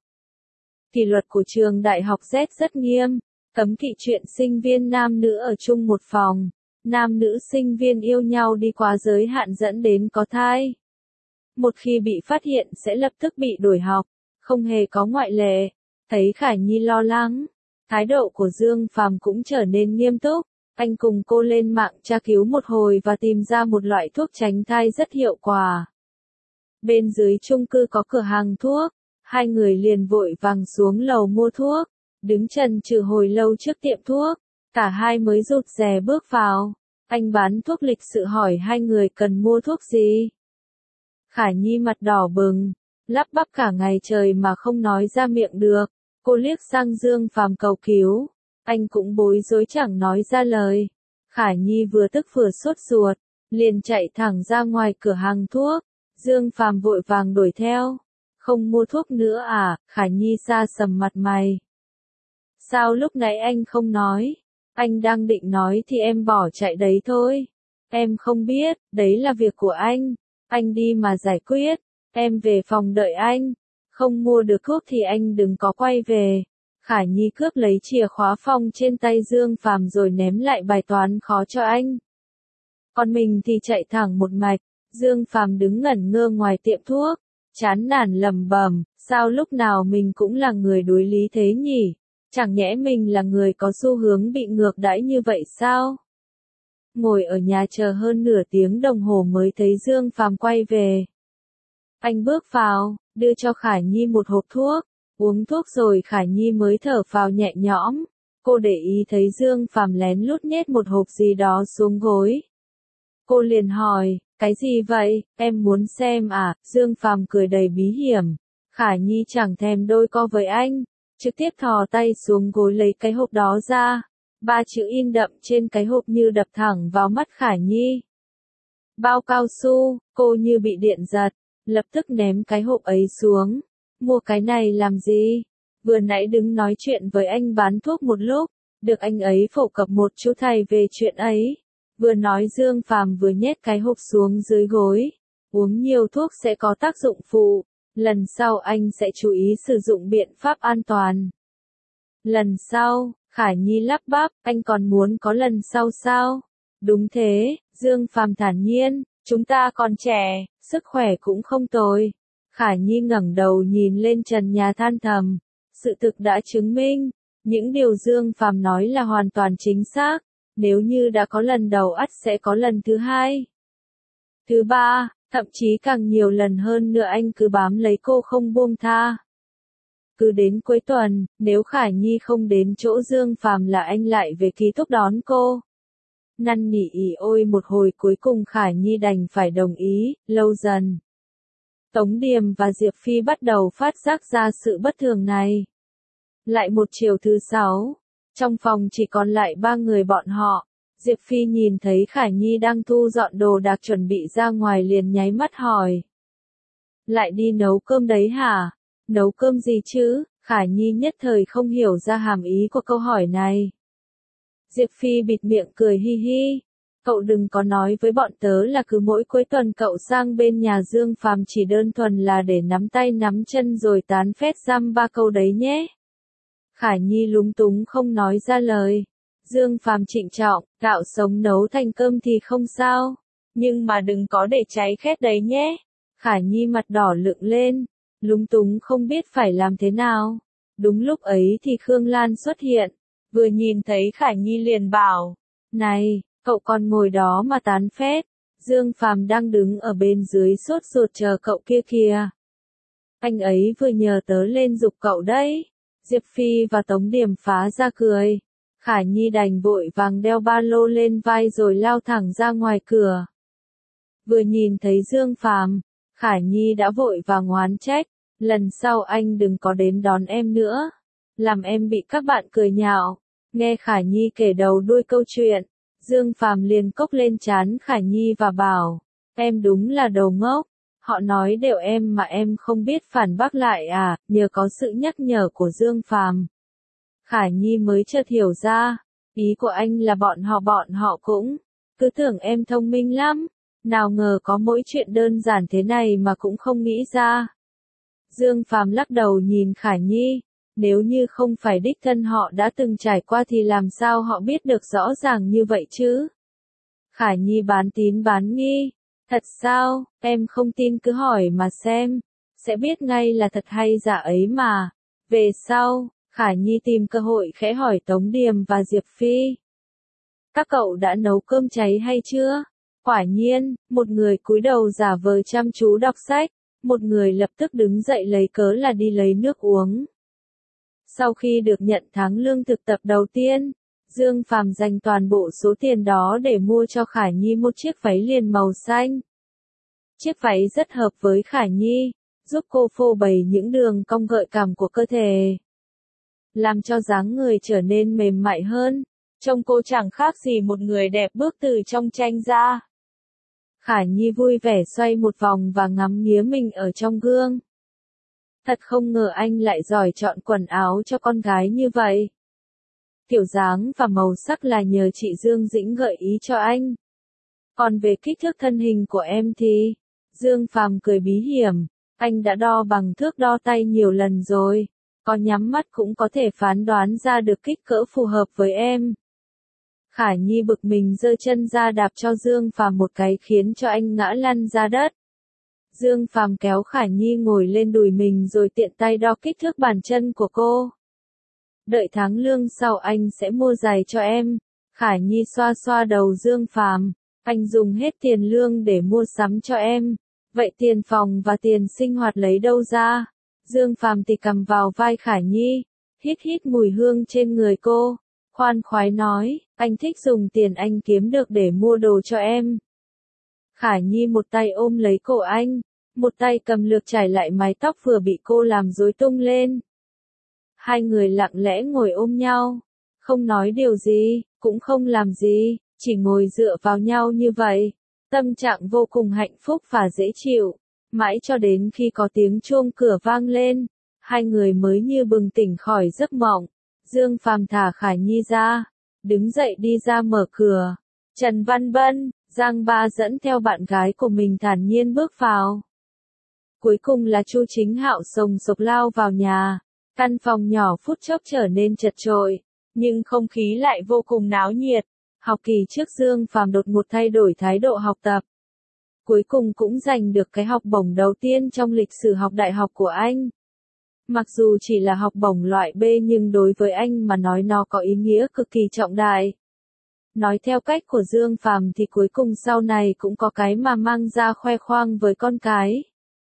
Kỷ luật của trường đại học Z rất nghiêm, cấm kỵ chuyện sinh viên nam nữ ở chung một phòng. Nam nữ sinh viên yêu nhau đi quá giới hạn dẫn đến có thai. Một khi bị phát hiện sẽ lập tức bị đuổi học, không hề có ngoại lệ. Thấy Khả Nhi lo lắng, thái độ của Dương Phàm cũng trở nên nghiêm túc. Anh cùng cô lên mạng tra cứu một hồi và tìm ra một loại thuốc tránh thai rất hiệu quả. Bên dưới chung cư có cửa hàng thuốc, hai người liền vội vàng xuống lầu mua thuốc. Đứng chần chừ hồi lâu trước tiệm thuốc, cả hai mới rụt rè bước vào. Anh bán thuốc lịch sự hỏi hai người cần mua thuốc gì. Khả Nhi mặt đỏ bừng, lắp bắp cả ngày trời mà không nói ra miệng được. Cô liếc sang Dương Phàm cầu cứu, anh cũng bối rối chẳng nói ra lời. Khả Nhi vừa tức vừa sốt ruột, liền chạy thẳng ra ngoài cửa hàng thuốc. Dương Phàm vội vàng đuổi theo. Không mua thuốc nữa à? Khả Nhi sa sầm mặt mày. Sao lúc nãy anh không nói? Anh đang định nói thì em bỏ chạy đấy thôi. Em không biết, đấy là việc của anh. Anh đi mà giải quyết. Em về phòng đợi anh. Không mua được thuốc thì anh đừng có quay về. Khả Nhi cướp lấy chìa khóa phòng trên tay Dương Phàm rồi ném lại bài toán khó cho anh. Còn mình thì chạy thẳng một mạch. Dương Phàm đứng ngẩn ngơ ngoài tiệm thuốc, chán nản lẩm bẩm, sao lúc nào mình cũng là người đối lý thế nhỉ? Chẳng nhẽ mình là người có xu hướng bị ngược đãi như vậy sao? Ngồi ở nhà chờ hơn nửa tiếng đồng hồ mới thấy Dương Phàm quay về. Anh bước vào, đưa cho Khả Nhi một hộp thuốc, uống thuốc rồi Khả Nhi mới thở phào nhẹ nhõm. Cô để ý thấy Dương Phàm lén lút nhét một hộp gì đó xuống gối. Cô liền hỏi, cái gì vậy, em muốn xem à? Dương Phàm cười đầy bí hiểm. Khả Nhi chẳng thèm đôi co với anh, trực tiếp thò tay xuống gối lấy cái hộp đó ra. Ba chữ in đậm trên cái hộp như đập thẳng vào mắt Khả Nhi. Bao cao su, cô như bị điện giật, lập tức ném cái hộp ấy xuống. Mua cái này làm gì? Vừa nãy đứng nói chuyện với anh bán thuốc một lúc, Được anh ấy phổ cập một chú thầy về chuyện ấy. Vừa nói Dương Phàm vừa nhét cái hộp xuống dưới gối. Uống nhiều thuốc sẽ có tác dụng phụ. Lần sau anh sẽ chú ý sử dụng biện pháp an toàn. Lần sau, Khả Nhi lắp bắp, anh còn muốn có lần sau sao? Đúng thế, Dương Phàm thản nhiên, chúng ta còn trẻ, sức khỏe cũng không tồi. Khả Nhi ngẩng đầu nhìn lên trần nhà than thầm. Sự thực đã chứng minh, những điều Dương Phàm nói là hoàn toàn chính xác. Nếu như đã có lần đầu ắt sẽ có lần thứ hai. Thứ ba, thậm chí càng nhiều lần hơn nữa anh cứ bám lấy cô không buông tha. Cứ đến cuối tuần, nếu Khả Nhi không đến chỗ Dương Phàm là anh lại về ký túc đón cô. Năn nỉ ỉ ôi một hồi cuối cùng Khả Nhi đành phải đồng ý, lâu dần. Tống Điềm và Diệp Phi bắt đầu phát giác ra sự bất thường này. Lại một chiều thứ sáu, trong phòng chỉ còn lại ba người bọn họ. Diệp Phi nhìn thấy Khả Nhi đang thu dọn đồ đạc chuẩn bị ra ngoài liền nháy mắt hỏi. Lại đi nấu cơm đấy hả? Nấu cơm gì chứ? Khả Nhi nhất thời không hiểu ra hàm ý của câu hỏi này. Diệp Phi bịt miệng cười hi hi. Cậu đừng có nói với bọn tớ là cứ mỗi cuối tuần cậu sang bên nhà Dương Phàm chỉ đơn thuần là để nắm tay nắm chân rồi tán phét dăm ba câu đấy nhé. Khả Nhi lúng túng không nói ra lời. Dương Phàm trịnh trọng, gạo sống nấu thành cơm thì không sao. Nhưng mà đừng có để cháy khét đấy nhé. Khả Nhi mặt đỏ lựng lên, lúng túng không biết phải làm thế nào. Đúng lúc ấy thì Khương Lan xuất hiện, vừa nhìn thấy Khả Nhi liền bảo. Này, cậu còn ngồi đó mà tán phét. Dương Phàm đang đứng ở bên dưới sốt ruột chờ cậu kia kìa. Anh ấy vừa nhờ tớ lên giục cậu đấy. Diệp Phi và Tống Điềm phá ra cười. Khả Nhi đành vội vàng đeo ba lô lên vai rồi lao thẳng ra ngoài cửa. Vừa nhìn thấy Dương Phàm, Khả Nhi đã vội vàng oán trách. Lần sau anh đừng có đến đón em nữa. Làm em bị các bạn cười nhạo. Nghe Khả Nhi kể đầu đuôi câu chuyện, Dương Phàm liền cốc lên trán Khả Nhi và bảo. Em đúng là đầu ngốc. Họ nói đều em mà em không biết phản bác lại à, nhờ có sự nhắc nhở của Dương Phàm. Khả Nhi mới chợt hiểu ra, ý của anh là bọn họ bọn họ cũng, cứ tưởng em thông minh lắm, nào ngờ có mỗi chuyện đơn giản thế này mà cũng không nghĩ ra. Dương Phàm lắc đầu nhìn Khả Nhi, nếu như không phải đích thân họ đã từng trải qua thì làm sao họ biết được rõ ràng như vậy chứ? Khả Nhi bán tín bán nghi. Thật sao, em không tin cứ hỏi mà xem, sẽ biết ngay là thật hay giả ấy mà. Về sau, Khả Nhi tìm cơ hội khẽ hỏi Tống Điềm và Diệp Phi. Các cậu đã nấu cơm cháy hay chưa? Quả nhiên, một người cúi đầu giả vờ chăm chú đọc sách, một người lập tức đứng dậy lấy cớ là đi lấy nước uống. Sau khi được nhận tháng lương thực tập đầu tiên, Dương Phàm dành toàn bộ số tiền đó để mua cho Khả Nhi một chiếc váy liền màu xanh. Chiếc váy rất hợp với Khả Nhi, giúp cô phô bày những đường cong gợi cảm của cơ thể, làm cho dáng người trở nên mềm mại hơn, trông cô chẳng khác gì một người đẹp bước từ trong tranh ra. Khả Nhi vui vẻ xoay một vòng và ngắm nghía mình ở trong gương. Thật không ngờ anh lại giỏi chọn quần áo cho con gái như vậy. Kiểu dáng và màu sắc là nhờ chị Dương Dĩnh gợi ý cho anh. Còn về kích thước thân hình của em thì, Dương Phàm cười bí hiểm, anh đã đo bằng thước đo tay nhiều lần rồi, có nhắm mắt cũng có thể phán đoán ra được kích cỡ phù hợp với em. Khả Nhi bực mình giơ chân ra đạp cho Dương Phàm một cái khiến cho anh ngã lăn ra đất. Dương Phàm kéo Khả Nhi ngồi lên đùi mình rồi tiện tay đo kích thước bàn chân của cô. Đợi tháng lương sau anh sẽ mua giày cho em. Khả Nhi xoa xoa đầu Dương Phàm, anh dùng hết tiền lương để mua sắm cho em. Vậy tiền phòng và tiền sinh hoạt lấy đâu ra? Dương Phàm thì cầm vào vai Khả Nhi, hít hít mùi hương trên người cô, khoan khoái nói, anh thích dùng tiền anh kiếm được để mua đồ cho em. Khả Nhi một tay ôm lấy cổ anh, một tay cầm lược chải lại mái tóc vừa bị cô làm rối tung lên. Hai người lặng lẽ ngồi ôm nhau, không nói điều gì, cũng không làm gì, chỉ ngồi dựa vào nhau như vậy. Tâm trạng vô cùng hạnh phúc và dễ chịu, mãi cho đến khi có tiếng chuông cửa vang lên, hai người mới như bừng tỉnh khỏi giấc mộng. Dương Phàm thả Khải Nhi ra, đứng dậy đi ra mở cửa. Trần Văn Bân, Giang Ba dẫn theo bạn gái của mình thản nhiên bước vào. Cuối cùng là Chu Chính Hạo sồng sộc lao vào nhà. Căn phòng nhỏ phút chốc trở nên chật chội, nhưng không khí lại vô cùng náo nhiệt. Học kỳ trước Dương Phàm đột ngột thay đổi thái độ học tập. Cuối cùng cũng giành được cái học bổng đầu tiên trong lịch sử học đại học của anh. Mặc dù chỉ là học bổng loại B nhưng đối với anh mà nói nó có ý nghĩa cực kỳ trọng đại. Nói theo cách của Dương Phàm thì cuối cùng sau này cũng có cái mà mang ra khoe khoang với con cái.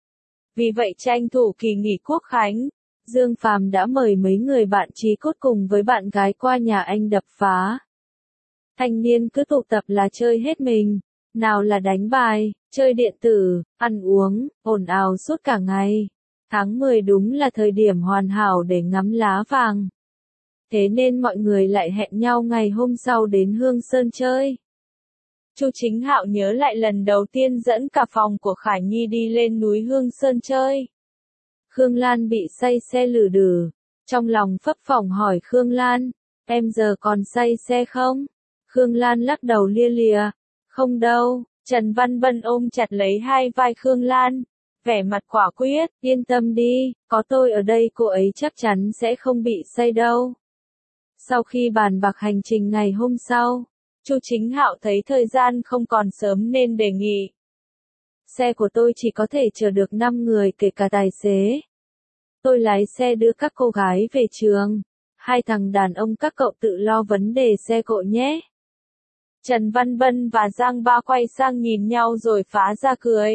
Vì vậy tranh thủ kỳ nghỉ Quốc khánh, Dương Phàm đã mời mấy người bạn chí cốt cùng với bạn gái qua nhà anh đập phá. Thanh niên cứ tụ tập là chơi hết mình, nào là đánh bài, chơi điện tử, ăn uống, ồn ào suốt cả ngày. Tháng mười đúng là thời điểm hoàn hảo để ngắm lá vàng. Thế nên mọi người lại hẹn nhau ngày hôm sau đến Hương Sơn chơi. Chu Chính Hạo nhớ lại lần đầu tiên dẫn cả phòng của Khải Nhi đi lên núi Hương Sơn chơi. Khương Lan bị say xe lử đử, trong lòng phấp phỏng hỏi Khương Lan, em giờ còn say xe không? Khương Lan lắc đầu lia lịa, không đâu. Trần Văn Bân ôm chặt lấy hai vai Khương Lan, vẻ mặt quả quyết, yên tâm đi, có tôi ở đây cô ấy chắc chắn sẽ không bị say đâu. Sau khi bàn bạc hành trình ngày hôm sau, Chu Chính Hạo thấy thời gian không còn sớm nên đề nghị. Xe của tôi chỉ có thể chở được năm người kể cả tài xế. Tôi lái xe đưa các cô gái về trường, hai thằng đàn ông các cậu tự lo vấn đề xe cộ nhé. Trần Văn Bân và Giang Ba quay sang nhìn nhau rồi phá ra cười.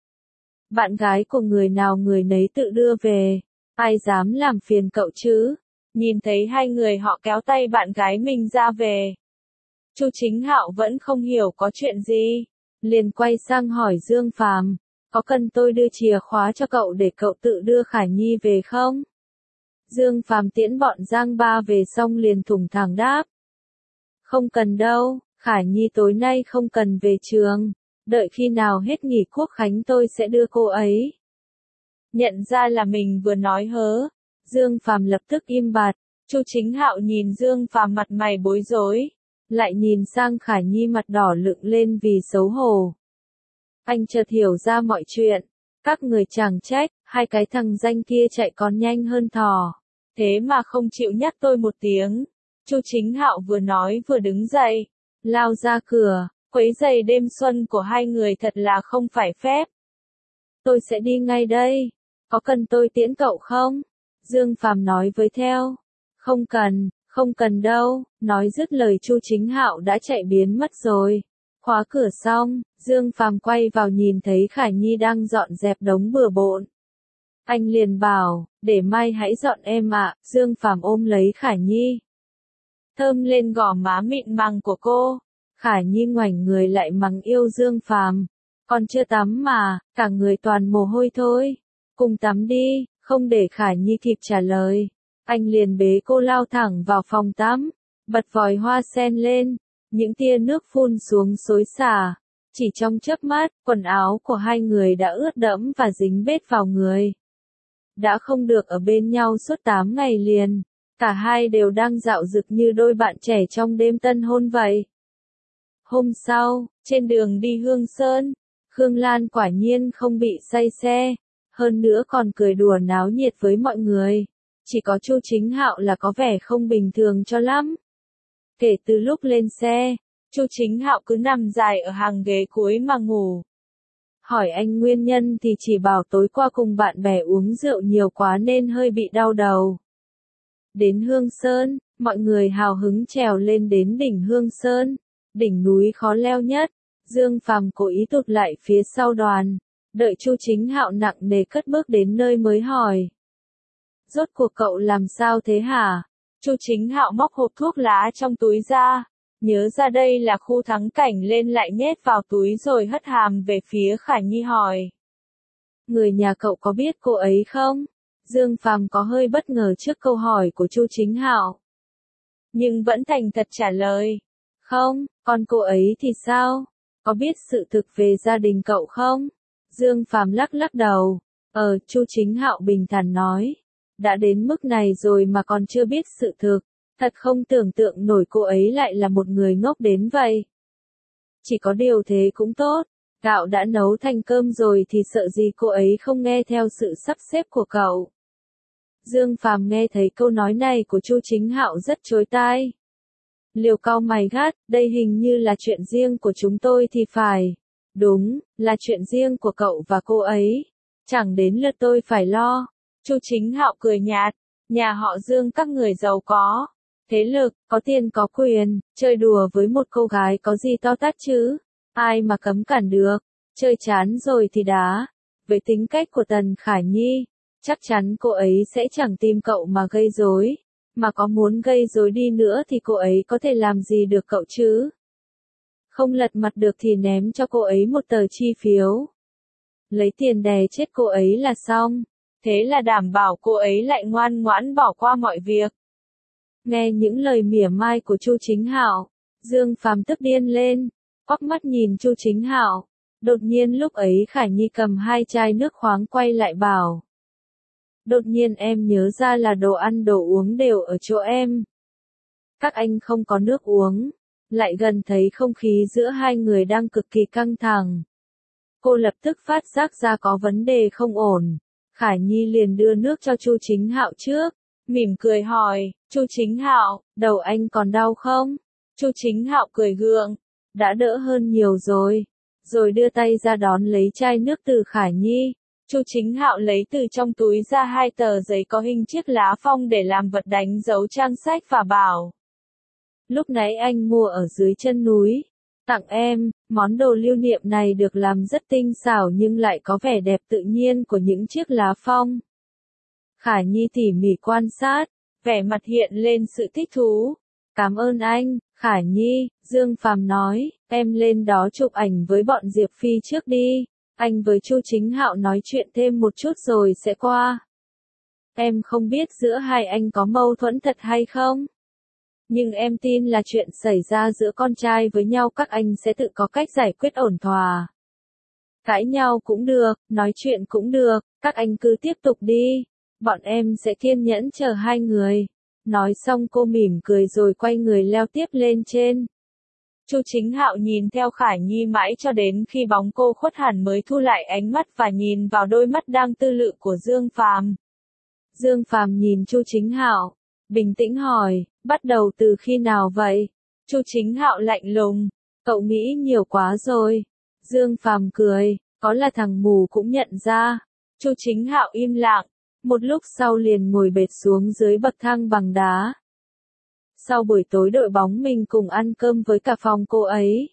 Bạn gái của người nào người nấy tự đưa về, ai dám làm phiền cậu chứ? Nhìn thấy hai người họ kéo tay bạn gái mình ra về. Chu Chính Hạo vẫn không hiểu có chuyện gì, liền quay sang hỏi Dương Phàm, có cần tôi đưa chìa khóa cho cậu để cậu tự đưa Khải Nhi về không? Dương Phàm tiễn bọn Giang Ba về xong liền thủng thẳng đáp. Không cần đâu, Khải Nhi tối nay không cần về trường, đợi khi nào hết nghỉ Quốc khánh tôi sẽ đưa cô ấy. Nhận ra là mình vừa nói hớ, Dương Phàm lập tức im bặt. Chu Chính Hạo nhìn Dương Phàm mặt mày bối rối, lại nhìn sang Khải Nhi mặt đỏ lựng lên vì xấu hổ. Anh chợt hiểu ra mọi chuyện, các người chẳng trách, hai cái thằng danh kia chạy còn nhanh hơn thỏ, thế mà không chịu nhắc tôi một tiếng. Chu Chính Hạo vừa nói vừa đứng dậy, lao ra cửa, quấy rầy đêm xuân của hai người thật là không phải phép. Tôi sẽ đi ngay đây, có cần tôi tiễn cậu không? Dương Phàm nói với theo. Không cần, không cần đâu, nói dứt lời Chu Chính Hạo đã chạy biến mất rồi. Khóa cửa xong, Dương Phàm quay vào nhìn thấy Khải Nhi đang dọn dẹp đống bừa bộn. Anh liền bảo, để mai hãy dọn em ạ. Dương Phàm ôm lấy Khải Nhi, thơm lên gò má mịn màng của cô. Khải Nhi ngoảnh người lại mắng yêu Dương Phàm, còn chưa tắm mà, cả người toàn mồ hôi thôi. Cùng tắm đi. Không để Khải Nhi kịp trả lời, anh liền bế cô lao thẳng vào phòng tắm, bật vòi hoa sen lên, những tia nước phun xuống xối xả. Chỉ trong chớp mắt, quần áo của hai người đã ướt đẫm và dính bết vào người. Đã không được ở bên nhau suốt tám ngày liền, cả hai đều đang dạo dực như đôi bạn trẻ trong đêm tân hôn vậy. Hôm sau, trên đường đi Hương Sơn, Khương Lan quả nhiên không bị say xe. Hơn nữa còn cười đùa náo nhiệt với mọi người. Chỉ có Chu Chính Hạo là có vẻ không bình thường cho lắm. Kể từ lúc lên xe, Chu Chính Hạo cứ nằm dài ở hàng ghế cuối mà ngủ. Hỏi anh nguyên nhân thì chỉ bảo tối qua cùng bạn bè uống rượu nhiều quá nên hơi bị đau đầu. Đến Hương Sơn, mọi người hào hứng trèo lên đến đỉnh Hương Sơn, đỉnh núi khó leo nhất. Dương Phàm cố ý tụt lại phía sau đoàn. Đợi Chu Chính Hạo nặng nề cất bước đến nơi mới hỏi. Rốt cuộc cậu làm sao thế hả? Chu Chính Hạo móc hộp thuốc lá trong túi ra. Nhớ ra đây là khu thắng cảnh lên lại nhét vào túi rồi hất hàm về phía Khải Nhi hỏi. Người nhà cậu có biết cô ấy không? Dương Phàm có hơi bất ngờ trước câu hỏi của Chu Chính Hạo, nhưng vẫn thành thật trả lời. Không, còn cô ấy thì sao? Có biết sự thực về gia đình cậu không? Dương Phàm lắc lắc đầu. Ờ, Chu Chính Hạo bình thản nói. Đã đến mức này rồi mà còn chưa biết sự thực. Thật không tưởng tượng nổi cô ấy lại là một người ngốc đến vậy. Chỉ có điều thế cũng tốt, gạo đã nấu thành cơm rồi thì sợ gì cô ấy không nghe theo sự sắp xếp của cậu. Dương Phàm nghe thấy câu nói này của Chu Chính Hạo rất chói tai. Liều cau mày gắt, đây hình như là chuyện riêng của chúng tôi thì phải. Đúng, là chuyện riêng của cậu và cô ấy. Chẳng đến lượt tôi phải lo. Chu Chính Hạo cười nhạt, nhà họ Dương các người giàu có, thế lực, có tiền có quyền, chơi đùa với một cô gái có gì to tát chứ? Ai mà cấm cản được, chơi chán rồi thì đá. Với tính cách của Tần Khả Nhi, chắc chắn cô ấy sẽ chẳng tìm cậu mà gây rối. Mà có muốn gây rối đi nữa thì cô ấy có thể làm gì được cậu chứ? Không lật mặt được thì ném cho cô ấy một tờ chi phiếu. Lấy tiền đè chết cô ấy là xong. Thế là đảm bảo cô ấy lại ngoan ngoãn bỏ qua mọi việc. Nghe những lời mỉa mai của Chu Chính Hạo, Dương Phàm tức điên lên, quắc mắt nhìn Chu Chính Hạo. Đột nhiên lúc ấy Khả Nhi cầm hai chai nước khoáng quay lại bảo. Đột nhiên em nhớ ra là đồ ăn đồ uống đều ở chỗ em. Các anh không có nước uống, lại gần thấy không khí giữa hai người đang cực kỳ căng thẳng. Cô lập tức phát giác ra có vấn đề không ổn. Khả Nhi liền đưa nước cho Chu Chính Hạo trước, mỉm cười hỏi, Chu Chính Hạo, đầu anh còn đau không? Chu Chính Hạo cười gượng, đã đỡ hơn nhiều rồi, rồi đưa tay ra đón lấy chai nước từ Khả Nhi. Chu Chính Hạo lấy từ trong túi ra hai tờ giấy có hình chiếc lá phong để làm vật đánh dấu trang sách và bảo. Lúc nãy anh mua ở dưới chân núi. Tặng em, món đồ lưu niệm này được làm rất tinh xảo nhưng lại có vẻ đẹp tự nhiên của những chiếc lá phong. Khả Nhi tỉ mỉ quan sát, vẻ mặt hiện lên sự thích thú. Cảm ơn anh, Khả Nhi, Dương Phàm nói, em lên đó chụp ảnh với bọn Diệp Phi trước đi. Anh với Chu Chính Hạo nói chuyện thêm một chút rồi sẽ qua. Em không biết giữa hai anh có mâu thuẫn thật hay không? Nhưng em tin là chuyện xảy ra giữa con trai với nhau các anh sẽ tự có cách giải quyết ổn thỏa. Cãi nhau cũng được, nói chuyện cũng được, các anh cứ tiếp tục đi. Bọn em sẽ kiên nhẫn chờ hai người. Nói xong cô mỉm cười rồi quay người leo tiếp lên trên. Chu Chính Hạo nhìn theo Khả Nhi mãi cho đến khi bóng cô khuất hẳn mới thu lại ánh mắt và nhìn vào đôi mắt đang tư lự của Dương Phàm. Dương Phàm nhìn Chu Chính Hạo, bình tĩnh hỏi, bắt đầu từ khi nào vậy? Chu Chính Hạo lạnh lùng, cậu nghĩ nhiều quá rồi. Dương Phàm cười, có là thằng mù cũng nhận ra. Chu Chính Hạo im lặng, một lúc sau liền ngồi bệt xuống dưới bậc thang bằng đá. Sau buổi tối đội bóng mình cùng ăn cơm với cả phòng cô ấy.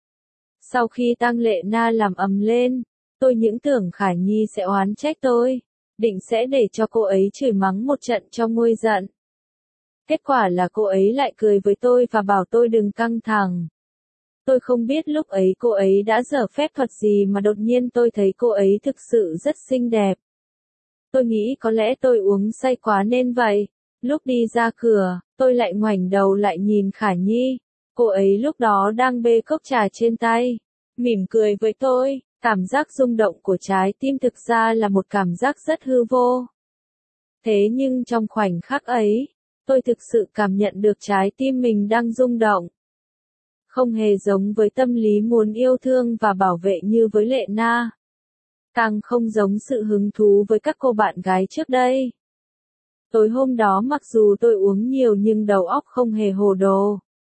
Sau khi Tăng Lệ Na làm ầm lên, tôi những tưởng Khả Nhi sẽ oán trách tôi, định sẽ để cho cô ấy chửi mắng một trận cho nguôi giận. Kết quả là cô ấy lại cười với tôi và bảo tôi đừng căng thẳng. Tôi không biết lúc ấy cô ấy đã dở phép thuật gì mà đột nhiên tôi thấy cô ấy thực sự rất xinh đẹp. Tôi nghĩ có lẽ tôi uống say quá nên vậy. Lúc đi ra cửa, tôi lại ngoảnh đầu lại nhìn Khả Nhi. Cô ấy lúc đó đang bê cốc trà trên tay, mỉm cười với tôi. Cảm giác rung động của trái tim thực ra là một cảm giác rất hư vô. Thế nhưng trong khoảnh khắc ấy, tôi thực sự cảm nhận được trái tim mình đang rung động. Không hề giống với tâm lý muốn yêu thương và bảo vệ như với Lệ Na. Càng không giống sự hứng thú với các cô bạn gái trước đây. Tối hôm đó mặc dù tôi uống nhiều nhưng đầu óc không hề hồ đồ.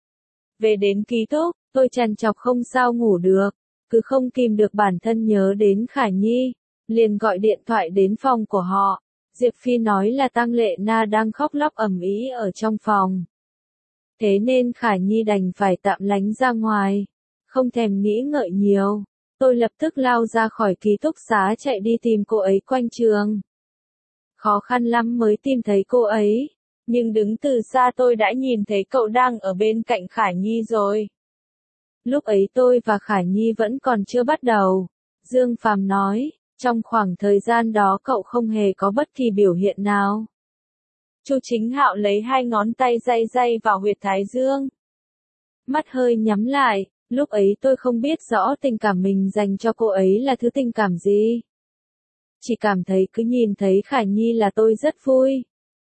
Về đến ký túc, tôi trằn trọc không sao ngủ được, cứ không kìm được bản thân nhớ đến Khả Nhi, liền gọi điện thoại đến phòng của họ. Diệp Phi nói là Tăng Lệ Na đang khóc lóc ầm ĩ ở trong phòng. Thế nên Khả Nhi đành phải tạm lánh ra ngoài, không thèm nghĩ ngợi nhiều. Tôi lập tức lao ra khỏi ký túc xá chạy đi tìm cô ấy quanh trường. Khó khăn lắm mới tìm thấy cô ấy, nhưng đứng từ xa tôi đã nhìn thấy cậu đang ở bên cạnh Khả Nhi rồi. Lúc ấy tôi và Khả Nhi vẫn còn chưa bắt đầu. Dương Phàm nói, trong khoảng thời gian đó cậu không hề có bất kỳ biểu hiện nào. Chu Chính Hạo lấy hai ngón tay day day vào huyệt thái dương. Mắt hơi nhắm lại, lúc ấy tôi không biết rõ tình cảm mình dành cho cô ấy là thứ tình cảm gì. Chỉ cảm thấy cứ nhìn thấy Khả Nhi là tôi rất vui.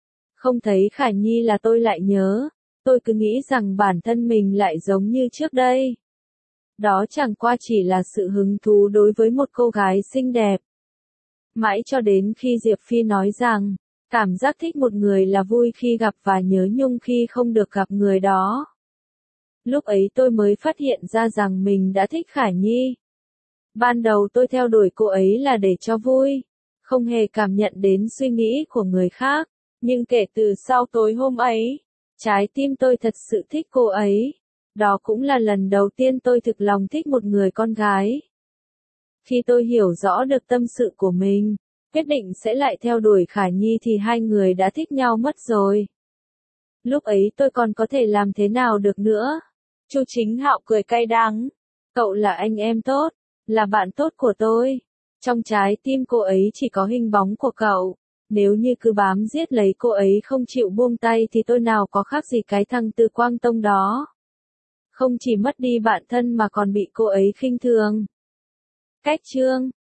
Không thấy Khả Nhi là tôi lại nhớ, tôi cứ nghĩ rằng bản thân mình lại giống như trước đây. Đó chẳng qua chỉ là sự hứng thú đối với một cô gái xinh đẹp. Mãi cho đến khi Diệp Phi nói rằng, cảm giác thích một người là vui khi gặp và nhớ nhung khi không được gặp người đó. Lúc ấy tôi mới phát hiện ra rằng mình đã thích Khả Nhi. Ban đầu tôi theo đuổi cô ấy là để cho vui, không hề cảm nhận đến suy nghĩ của người khác. Nhưng kể từ sau tối hôm ấy, trái tim tôi thật sự thích cô ấy. Đó cũng là lần đầu tiên tôi thực lòng thích một người con gái. Khi tôi hiểu rõ được tâm sự của mình, quyết định sẽ lại theo đuổi Khả Nhi thì hai người đã thích nhau mất rồi. Lúc ấy tôi còn có thể làm thế nào được nữa? Chu Chính Hạo cười cay đắng. Cậu là anh em tốt, là bạn tốt của tôi. Trong trái tim cô ấy chỉ có hình bóng của cậu. Nếu như cứ bám giết lấy cô ấy không chịu buông tay thì tôi nào có khác gì cái thằng Từ Quang Tông đó. Không chỉ mất đi bạn thân mà còn bị cô ấy khinh thường. Cách chương